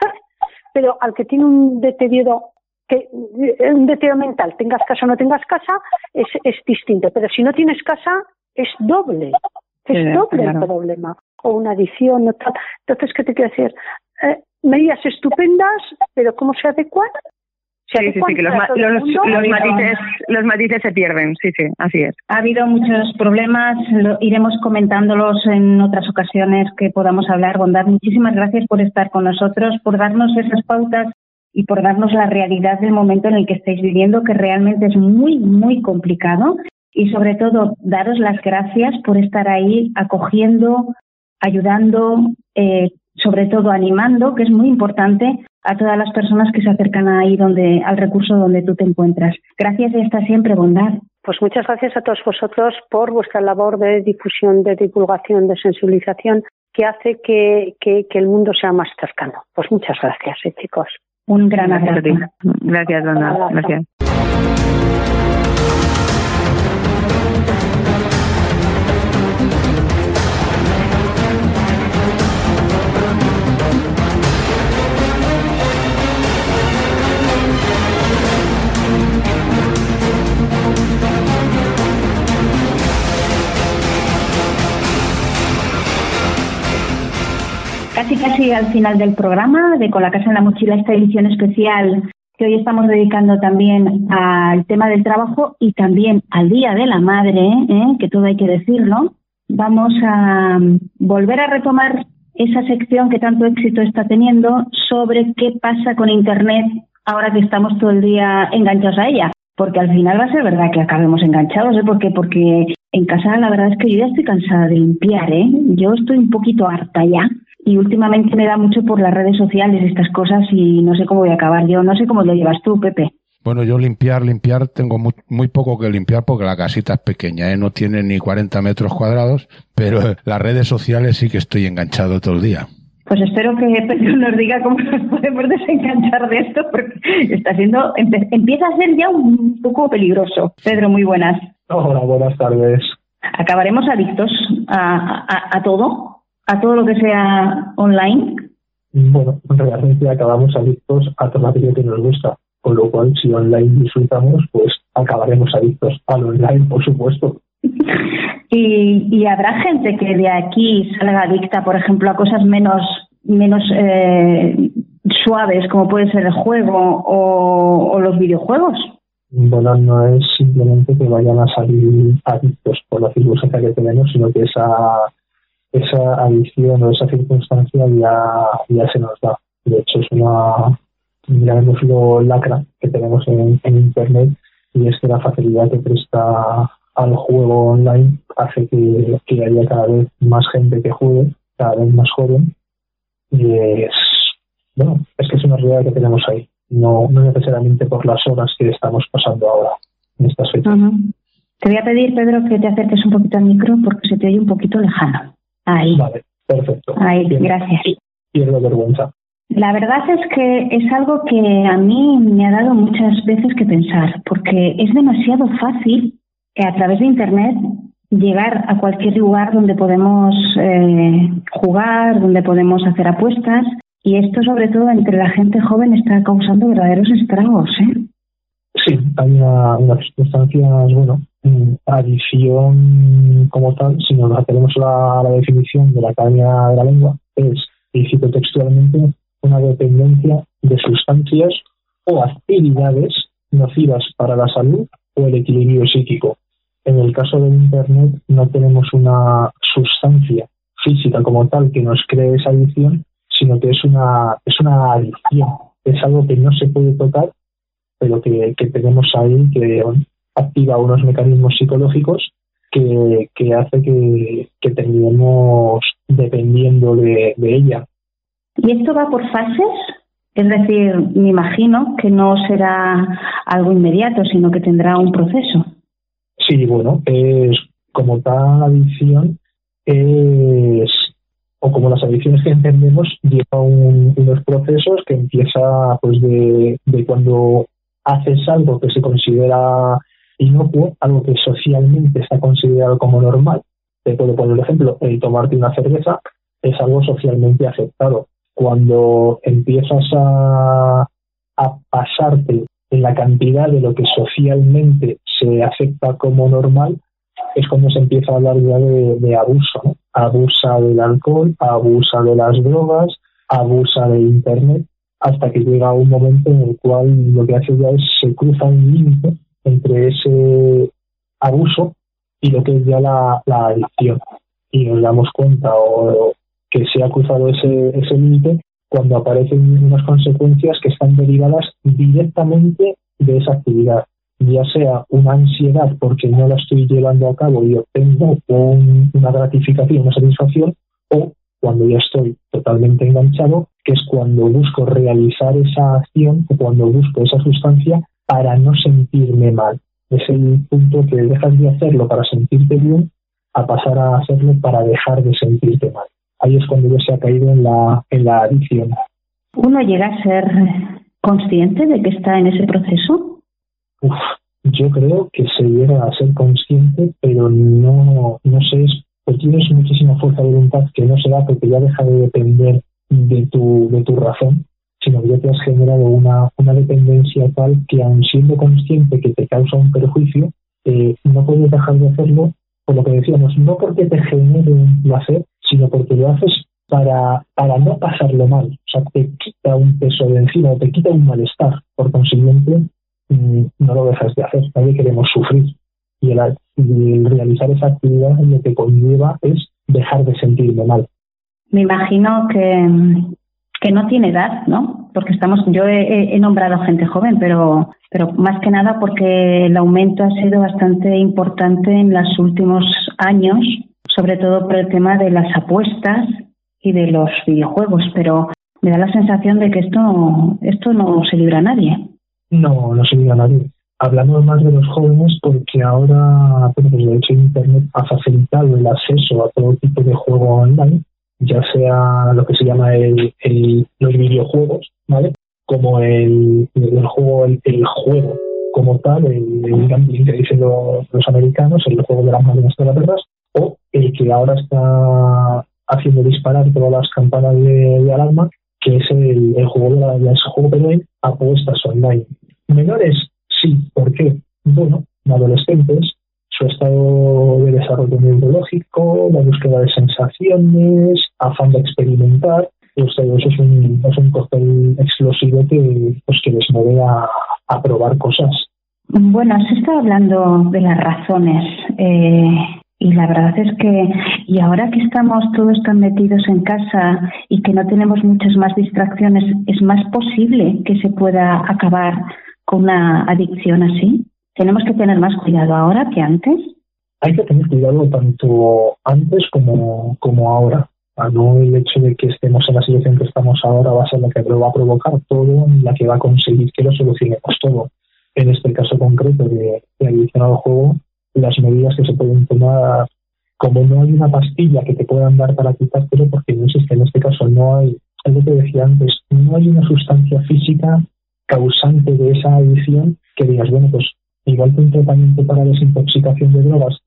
pero al que tiene un deterioro, que un deterioro mental, tengas casa o no tengas casa, es, es distinto, pero si no tienes casa, es doble, es sí, doble claro. el problema, o una adicción, o tal. Entonces, ¿qué te quiero decir? Eh, medidas estupendas, pero ¿cómo se adecuan? Sí, sí, sí, que los, ma- los, los, matices, los matices se pierden, sí, sí, así es. Ha habido muchos problemas, lo, iremos comentándolos en otras ocasiones que podamos hablar. Bondad, muchísimas gracias por estar con nosotros, por darnos esas pautas y por darnos la realidad del momento en el que estáis viviendo, que realmente es muy, muy complicado. Y sobre todo, daros las gracias por estar ahí acogiendo, ayudando, eh, sobre todo animando, que es muy importante, a todas las personas que se acercan ahí donde al recurso donde tú te encuentras. Gracias y hasta siempre, Bondad. Pues muchas gracias a todos vosotros por vuestra labor de difusión, de divulgación, de sensibilización, que hace que, que, que el mundo sea más cercano. Pues muchas gracias, eh, chicos. Un gran abrazo. Gracias, Bondad. Gracias. Casi casi al final del programa de Con la Casa en la Mochila, esta edición especial que hoy estamos dedicando también al tema del trabajo y también al Día de la Madre, ¿eh? que todo hay que decirlo. Vamos a volver a retomar esa sección que tanto éxito está teniendo sobre qué pasa con Internet ahora que estamos todo el día enganchados a ella. Porque al final va a ser verdad que acabemos enganchados, ¿eh? ¿Por qué? Porque en casa la verdad es que yo ya estoy cansada de limpiar, ¿eh? Yo estoy un poquito harta ya. Y últimamente me da mucho por las redes sociales estas cosas y no sé cómo voy a acabar yo. No sé cómo lo llevas tú, Pepe. Bueno, yo limpiar, limpiar, tengo muy, muy poco que limpiar porque la casita es pequeña, ¿eh? No tiene ni cuarenta metros cuadrados, pero las redes sociales sí que estoy enganchado todo el día. Pues espero que Pedro nos diga cómo nos podemos desenganchar de esto, porque está siendo, empe- empieza a ser ya un poco peligroso. Pedro, muy buenas. Hola, buenas tardes. ¿Acabaremos adictos a, a, a todo? ¿A todo lo que sea online? Bueno, realmente acabamos adictos a todo aquello que nos gusta, con lo cual si online disfrutamos, pues acabaremos adictos al online, por supuesto. Y, y habrá gente que de aquí salga adicta, por ejemplo, a cosas menos menos eh, suaves, como puede ser el juego o, o los videojuegos. Bueno, no es simplemente que vayan a salir adictos por la circunstancia que tenemos, sino que esa esa adicción o esa circunstancia ya, ya se nos da. De hecho, es una, llamémoslo, lacra que tenemos en, en Internet, y es que la facilidad que presta al juego online hace que, que haya cada vez más gente que juegue, cada vez más joven, y es, bueno, es que es una realidad que tenemos ahí, no, no necesariamente por las horas que estamos pasando ahora en estas fechas. Uh-huh. Te voy a pedir, Pedro, que te acerques un poquito al micro porque se te oye un poquito lejano. Ahí. Vale, perfecto. Ahí, Pierdo, gracias. Pierdo vergüenza. La verdad es que es algo que a mí me ha dado muchas veces que pensar, porque es demasiado fácil a través de Internet llegar a cualquier lugar donde podemos eh, jugar, donde podemos hacer apuestas, y esto sobre todo entre la gente joven está causando verdaderos estragos, ¿eh? Sí, hay una, unas circunstancias, bueno, adicción como tal, si nos referimos a la, la definición de la Academia de la Lengua, es, y cito textualmente, una dependencia de sustancias o actividades nocivas para la salud o el equilibrio psíquico. En el caso del Internet no tenemos una sustancia física como tal que nos cree esa adicción, sino que es una, es una adicción. Es algo que no se puede tocar, pero que, que tenemos ahí, que bueno, activa unos mecanismos psicológicos que, que hace que, que terminemos dependiendo de, de ella. ¿Y esto va por fases? Es decir, me imagino que no será algo inmediato, sino que tendrá un proceso. Sí, bueno, es como tal adicción, es, o como las adicciones que entendemos, lleva un, unos procesos que empieza pues de, de cuando haces algo que se considera inocuo, algo que socialmente está considerado como normal. Te puedo poner el ejemplo, el tomarte una cerveza es algo socialmente aceptado. Cuando empiezas a, a pasarte en la cantidad de lo que socialmente se acepta como normal, es cuando se empieza a hablar ya de, de abuso, ¿no? Abusa del alcohol, abusa de las drogas, abusa de Internet, hasta que llega un momento en el cual lo que hace ya es se cruza un límite entre ese abuso y lo que es ya la, la adicción. Y nos damos cuenta o, que se ha cruzado ese, ese límite cuando aparecen unas consecuencias que están derivadas directamente de esa actividad, ya sea una ansiedad porque no la estoy llevando a cabo y obtengo un, una gratificación, una satisfacción, o cuando ya estoy totalmente enganchado, que es cuando busco realizar esa acción o cuando busco esa sustancia para no sentirme mal. Es el punto que dejas de hacerlo para sentirte bien a pasar a hacerlo para dejar de sentirte mal. Ahí es cuando ya se ha caído en la, en la adicción. ¿Uno llega a ser consciente de que está en ese proceso? Uf, yo creo que se llega a ser consciente, pero no, no sé, es, pues tienes muchísima fuerza de voluntad que no se da porque ya deja de depender de tu, de tu razón, sino que ya te has generado una, una dependencia tal que, aun siendo consciente que te causa un perjuicio, eh, no puedes dejar de hacerlo, por lo que decíamos, no porque te genere un placer, sino porque lo haces para, para no pasarlo mal. O sea, te quita un peso de encima o te quita un malestar. Por consiguiente, mmm, no lo dejas de hacer. Nadie queremos sufrir. Y el, y el realizar esa actividad lo que conlleva es dejar de sentirme mal. Me imagino que, que no tiene edad, ¿no? Porque estamos, yo he, he nombrado gente joven, pero, pero más que nada porque el aumento ha sido bastante importante en los últimos años, sobre todo por el tema de las apuestas y de los videojuegos, pero me da la sensación de que esto, esto no se libra a nadie. No, no se libra a nadie. Hablamos más de los jóvenes porque ahora, bueno, pues de hecho Internet ha facilitado el acceso a todo tipo de juego online, ya sea lo que se llama el, el, los videojuegos, ¿vale? Como el, el juego, el, el juego como tal, el, el gambling que dicen los, los americanos, el juego de las máquinas de las perras, o el que ahora está haciendo disparar todas las campanas de, de alarma, que es el, el juego de la, el juego online, apuestas online. Menores, sí, ¿por qué? Bueno, adolescentes, su estado de desarrollo neurológico, la búsqueda de sensaciones, afán de experimentar, pues todo eso es un, es un cóctel explosivo que, pues, que les mueve a, a probar cosas. Bueno, se está hablando de las razones eh, y la verdad es que, y ahora que estamos todos tan metidos en casa y que no tenemos muchas más distracciones, ¿es más posible que se pueda acabar con una adicción así? ¿Tenemos que tener más cuidado ahora que antes? Hay que tener cuidado tanto antes como, como ahora. No el hecho de que estemos en la situación que estamos ahora va a ser la que lo va a provocar todo, la que va a conseguir que lo solucionemos todo. En este caso concreto de, de adicción al juego, las medidas que se pueden tomar, como no hay una pastilla que te puedan dar para quitártelo, porque no existe en este caso, no hay, es lo que decía antes, no hay una sustancia física causante de esa adicción que digas, bueno, pues igual que un tratamiento para desintoxicación de drogas,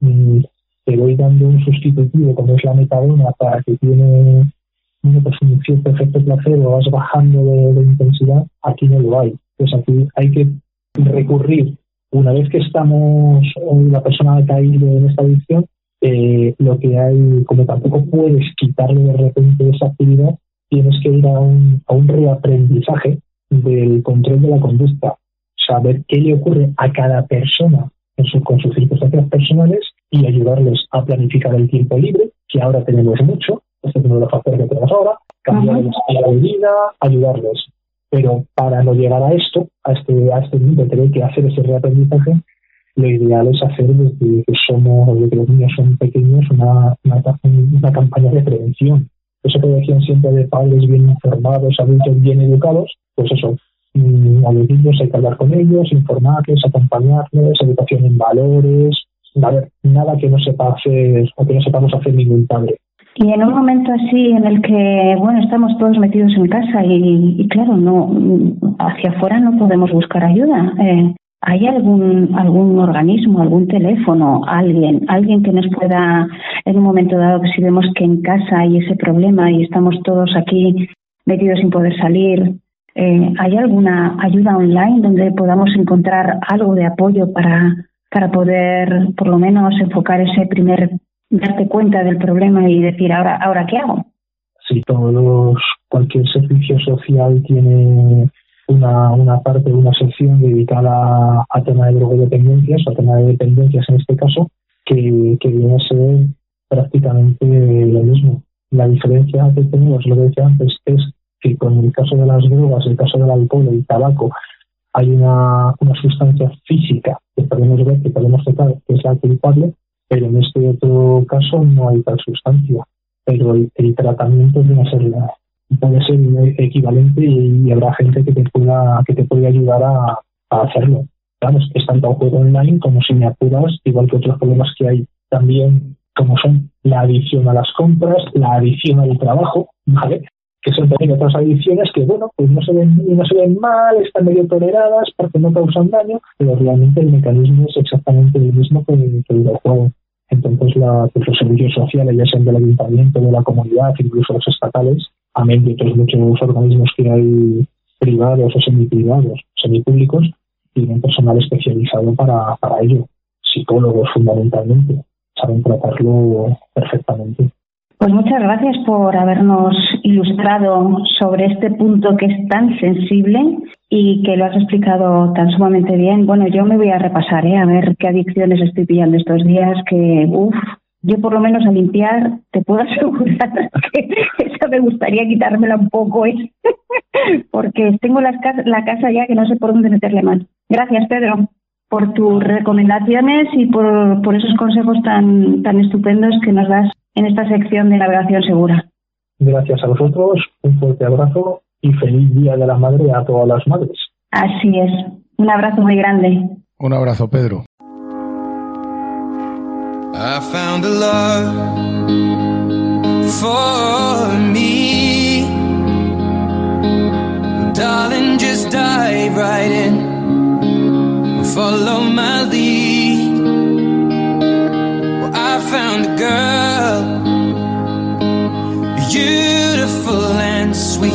te voy dando un sustitutivo como es la metadona para que tiene bueno, pues un cierto efecto placebo, vas bajando de, de intensidad, aquí no lo hay. Pues aquí hay que recurrir, una vez que estamos, la persona ha caído en esta adicción, eh, lo que hay, como tampoco puedes quitarle de repente esa actividad, tienes que ir a un, a un reaprendizaje del control de la conducta, saber qué le ocurre a cada persona en su, con sus circunstancias personales y ayudarles a planificar el tiempo libre, que ahora tenemos mucho, este es uno de los factores que tenemos ahora, cambiar el estilo de vida, ayudarles. Pero para no llegar a esto, a este, a este nivel, tener que hacer ese reaprendizaje, lo ideal es hacer desde que somos, desde que los niños son pequeños, una, una, una campaña de prevención. Eso que decían siempre de padres bien informados, adultos bien educados, pues eso, a los niños hay que hablar con ellos, informarles, acompañarles, educación en valores, a ver, nada que no sepa hacer o que no sepamos hacer ningún padre. Y en un momento así en el que, bueno, estamos todos metidos en casa y, y claro, no hacia afuera no podemos buscar ayuda. Eh, ¿Hay algún algún organismo, algún teléfono, alguien, alguien que nos pueda, en un momento dado, que si vemos que en casa hay ese problema y estamos todos aquí metidos sin poder salir, eh, ¿hay alguna ayuda online donde podamos encontrar algo de apoyo para, para poder, por lo menos, enfocar ese primer, darte cuenta del problema y decir, ahora, ahora ¿qué hago? Sí, todos, cualquier servicio social tiene una, una parte, una sección dedicada a, a tema de drogodependencias, o a tema de dependencias en este caso, que, que viene a ser prácticamente lo mismo. La diferencia que tenemos, lo que decía antes, es que con el caso de las drogas, el caso del alcohol, el tabaco, hay una, una sustancia física que podemos ver, que podemos tocar, que es la culpable, pero en este otro caso no hay tal sustancia. Pero el, el tratamiento viene a ser, puede ser equivalente y, y habrá gente que te pueda, que te puede ayudar a, a hacerlo. Claro, es tanto un juego online como si me apuras, igual que otros problemas que hay también, como son la adicción a las compras, la adicción al trabajo, ¿vale? Que son también otras adicciones que, bueno, pues no se ven, no se ven mal, están medio toleradas porque no causan daño, pero realmente el mecanismo es exactamente el mismo que, que el del juego. Entonces, la, pues los servicios sociales, ya sean del ayuntamiento, de la comunidad, incluso los estatales, amén de otros muchos organismos que hay privados o semiprivados, semipúblicos, tienen personal especializado para, para ello. Psicólogos, fundamentalmente, saben tratarlo perfectamente. Pues muchas gracias por habernos ilustrado sobre este punto que es tan sensible y que lo has explicado tan sumamente bien. Bueno, yo me voy a repasar, ¿eh? A ver qué adicciones estoy pillando estos días, que uff, yo por lo menos a limpiar te puedo asegurar que esa me gustaría quitármela un poco, ¿eh? Porque tengo las cas- la casa ya que no sé por dónde meterle mano. Gracias, Pedro, por tus recomendaciones y por, por esos consejos tan, tan estupendos que nos das en esta sección de navegación segura. Gracias a vosotros, un fuerte abrazo y feliz Día de la Madre a todas las madres. Así es, un abrazo muy grande. Un abrazo, Pedro. I found a love for me. Darling, just dive right in. Follow my lead. Well, I found a girl, beautiful and sweet.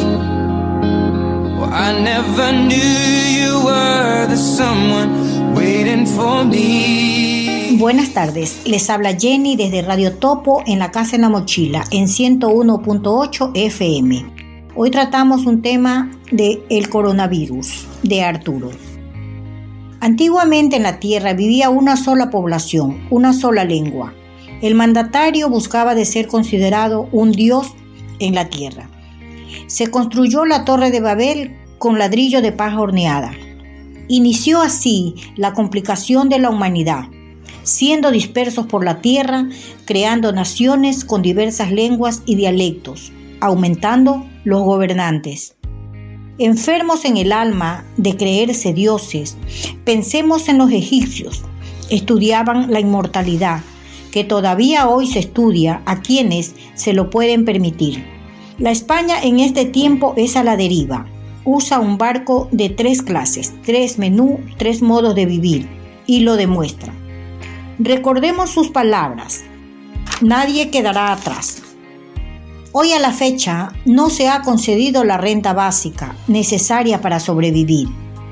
Well, I never knew you were the someone waiting for me. Buenas tardes, les habla Jenny desde Radio Topo en la Casa en la Mochila en ciento uno punto ocho F M. Hoy tratamos un tema de el coronavirus, de Arturo. Antiguamente en la Tierra vivía una sola población, una sola lengua. El mandatario buscaba de ser considerado un dios en la Tierra. Se construyó la Torre de Babel con ladrillo de paja horneada. Inició así la complicación de la humanidad, siendo dispersos por la tierra, creando naciones con diversas lenguas y dialectos, aumentando los gobernantes. Enfermos en el alma de creerse dioses, pensemos en los egipcios. Estudiaban la inmortalidad, que todavía hoy se estudia a quienes se lo pueden permitir. La España en este tiempo es a la deriva. Usa un barco de tres clases, tres menús, tres modos de vivir, y lo demuestra. Recordemos sus palabras. Nadie quedará atrás. Hoy a la fecha no se ha concedido la renta básica necesaria para sobrevivir.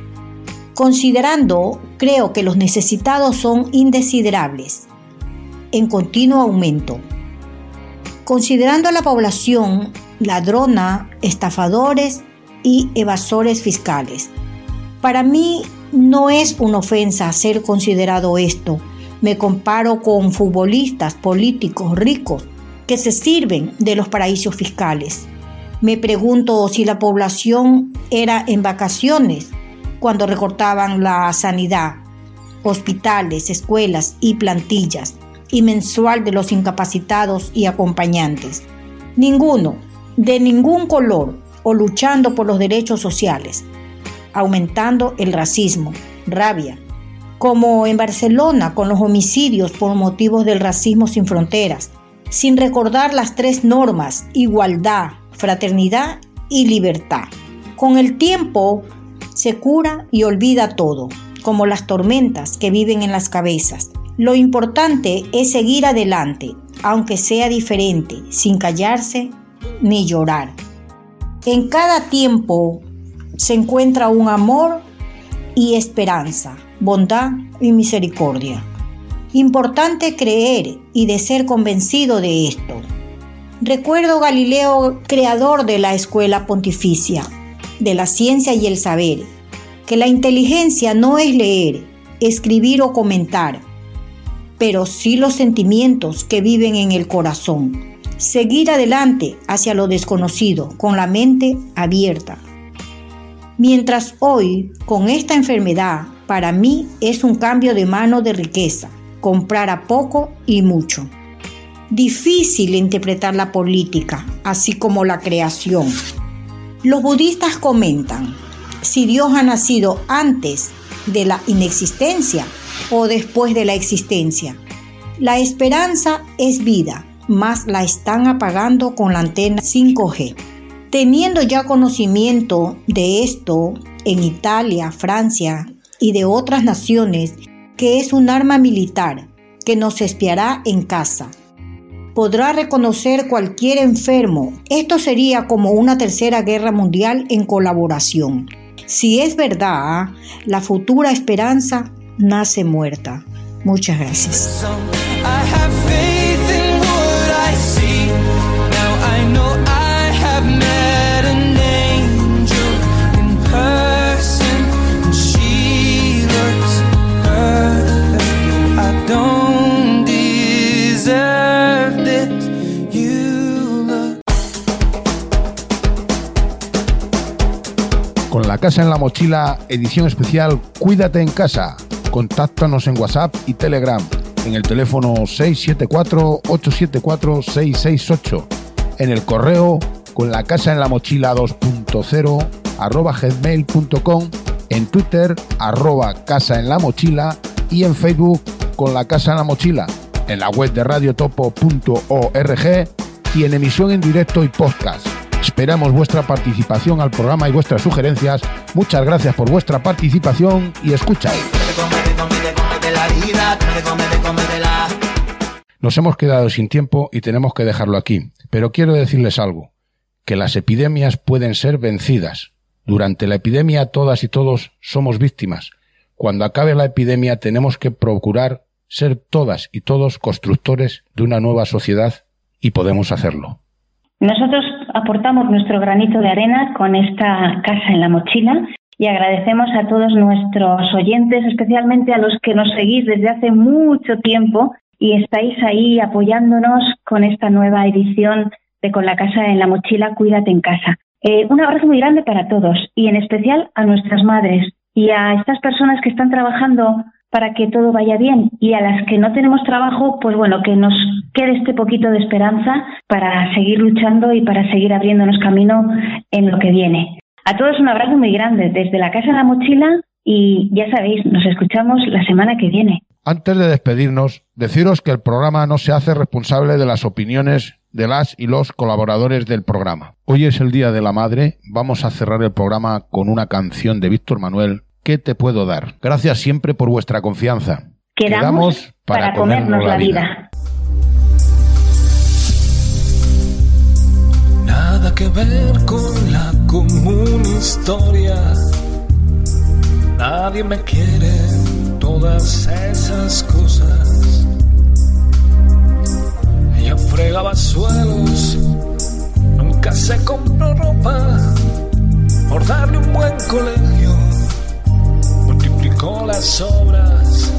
Considerando, creo que los necesitados son indesiderables, en continuo aumento. Considerando a la población ladrona, estafadores y evasores fiscales. Para mí no es una ofensa ser considerado esto. Me comparo con futbolistas, políticos ricos que se sirven de los paraísos fiscales. Me pregunto si la población era en vacaciones cuando recortaban la sanidad, hospitales, escuelas y plantillas, y mensual de los incapacitados y acompañantes. Ninguno, de ningún color, o luchando por los derechos sociales, aumentando el racismo, rabia, como en Barcelona con los homicidios por motivos del racismo sin fronteras, sin recordar las tres normas: igualdad, fraternidad y libertad. Con el tiempo se cura y olvida todo, como las tormentas que viven en las cabezas. Lo importante es seguir adelante, aunque sea diferente, sin callarse ni llorar. En cada tiempo se encuentra un amor y esperanza, bondad y misericordia. Importante creer y de ser convencido de esto. Recuerdo Galileo, creador de la escuela pontificia, de la ciencia y el saber, que la inteligencia no es leer, escribir o comentar, pero sí los sentimientos que viven en el corazón. Seguir adelante hacia lo desconocido, con la mente abierta. Mientras hoy, con esta enfermedad, para mí es un cambio de mano de riqueza, comprar a poco y mucho. Difícil interpretar la política, así como la creación. Los budistas comentan, si Dios ha nacido antes de la inexistencia o después de la existencia. La esperanza es vida, mas la están apagando con la antena cinco G. Teniendo ya conocimiento de esto en Italia, Francia y de otras naciones, que es un arma militar que nos espiará en casa. Podrá reconocer cualquier enfermo. Esto sería como una tercera guerra mundial en colaboración. Si es verdad, la futura esperanza nace muerta. Muchas gracias. Don't deserve Con la casa en la mochila, edición especial Cuídate en casa. Contáctanos en WhatsApp y Telegram en el teléfono seis siete cuatro, ocho siete cuatro, seis seis ocho, en el correo con la casa en la mochila dos punto cero arroba gmail punto com, en Twitter arroba casa en la mochila y en Facebook con la casa en la mochila, en la web de radiotopo punto org y en emisión en directo y podcast. Esperamos vuestra participación al programa y vuestras sugerencias. Muchas gracias por vuestra participación y escucha. Nos hemos quedado sin tiempo y tenemos que dejarlo aquí, pero quiero decirles algo, que las epidemias pueden ser vencidas. Durante la epidemia todas y todos somos víctimas. Cuando acabe la epidemia tenemos que procurar ser todas y todos constructores de una nueva sociedad y podemos hacerlo. Nosotros aportamos nuestro granito de arena con esta casa en la mochila y agradecemos a todos nuestros oyentes, especialmente a los que nos seguís desde hace mucho tiempo y estáis ahí apoyándonos con esta nueva edición de Con la casa en la mochila, Cuídate en casa. Eh, un abrazo muy grande para todos y en especial a nuestras madres y a estas personas que están trabajando para que todo vaya bien y a las que no tenemos trabajo, pues bueno, que nos quede este poquito de esperanza para seguir luchando y para seguir abriéndonos camino en lo que viene. A todos un abrazo muy grande desde la casa en la mochila y ya sabéis, nos escuchamos la semana que viene. Antes de despedirnos, deciros que el programa no se hace responsable de las opiniones de las y los colaboradores del programa. Hoy es el Día de la Madre, vamos a cerrar el programa con una canción de Víctor Manuel, ¿Qué te puedo dar? Gracias siempre por vuestra confianza. Quedamos, Quedamos para, para comernos, comernos la vida. vida. Nada que ver con la común historia. Nadie me quiere, todas esas cosas. Ella fregaba suelos, nunca se compró ropa. Por darle un buen colegio, multiplicó las obras.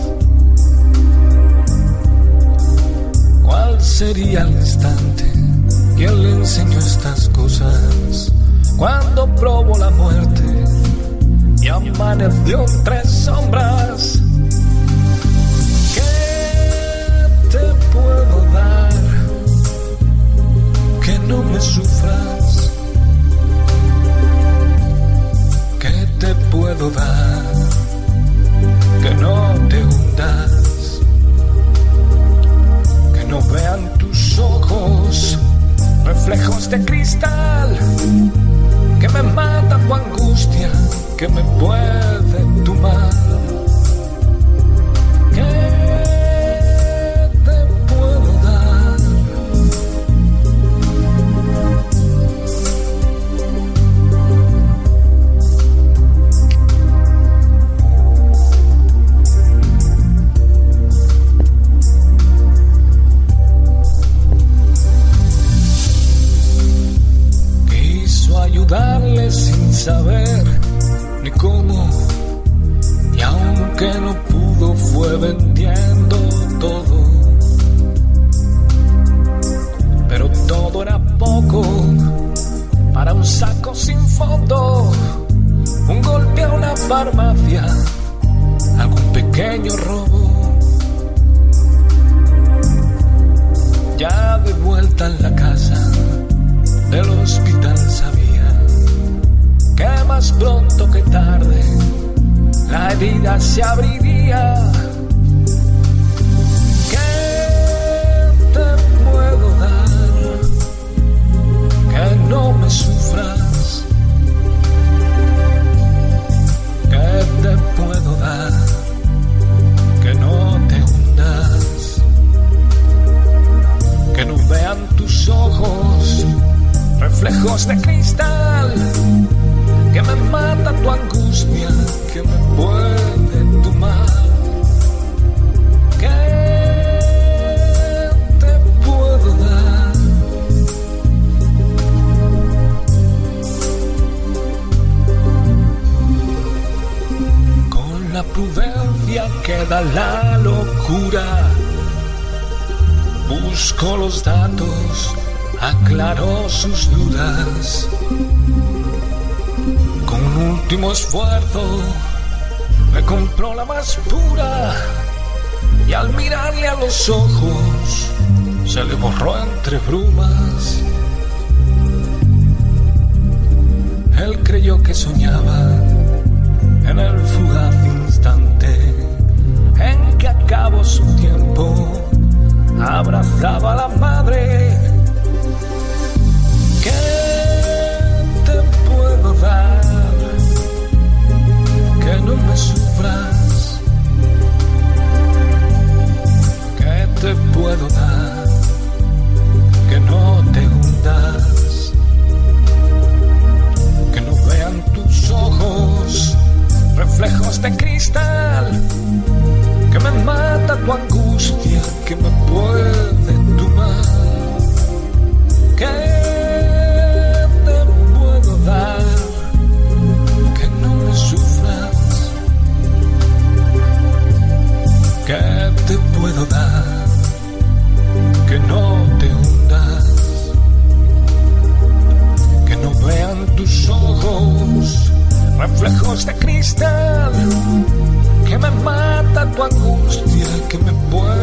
¿Cuál sería el instante? ¿Quién le enseñó estas cosas? Cuando probó la muerte y amaneció entre sombras. ¿Qué te puedo dar? Que no me sufras. ¿Qué te puedo dar? Que no te hundas. Que no vean tus ojos reflejos de cristal, que me mata tu angustia, que me puede tumbar. ¿Qué te puedo dar? Darle sin saber ni cómo, y aunque no pudo fue vendiendo todo, pero todo era poco para un saco sin fondo, un golpe a una farmacia, algún pequeño robo. Ya de vuelta en la casa del hospital sabía que más pronto que tarde la herida se abriría. ¿Qué te puedo dar? Que no me sufras. ¿Qué te puedo dar? Que no te hundas. Que no vean tus ojos reflejos de cristal, que me mata tu angustia, que me puede tomar. ¿Qué te puedo dar? Con la prudencia que da la locura, busco los datos, aclaro sus dudas. Con último esfuerzo me compró la más pura, y al mirarle a los ojos se le borró entre brumas. Él creyó que soñaba en el fugaz instante en que acabó su tiempo, abrazaba a la madre. ¿Qué te puedo dar? Que no me sufras. ¿Qué te puedo dar? Que no te hundas. Que no vean tus ojos reflejos de cristal. Que me mata tu angustia, que me puede tomar. ¿Qué te puedo dar? Que no me sufras. ¿Qué te puedo dar? Que no te hundas. Que no vean tus ojos reflejos de cristal. Que me mata tu angustia, que me puede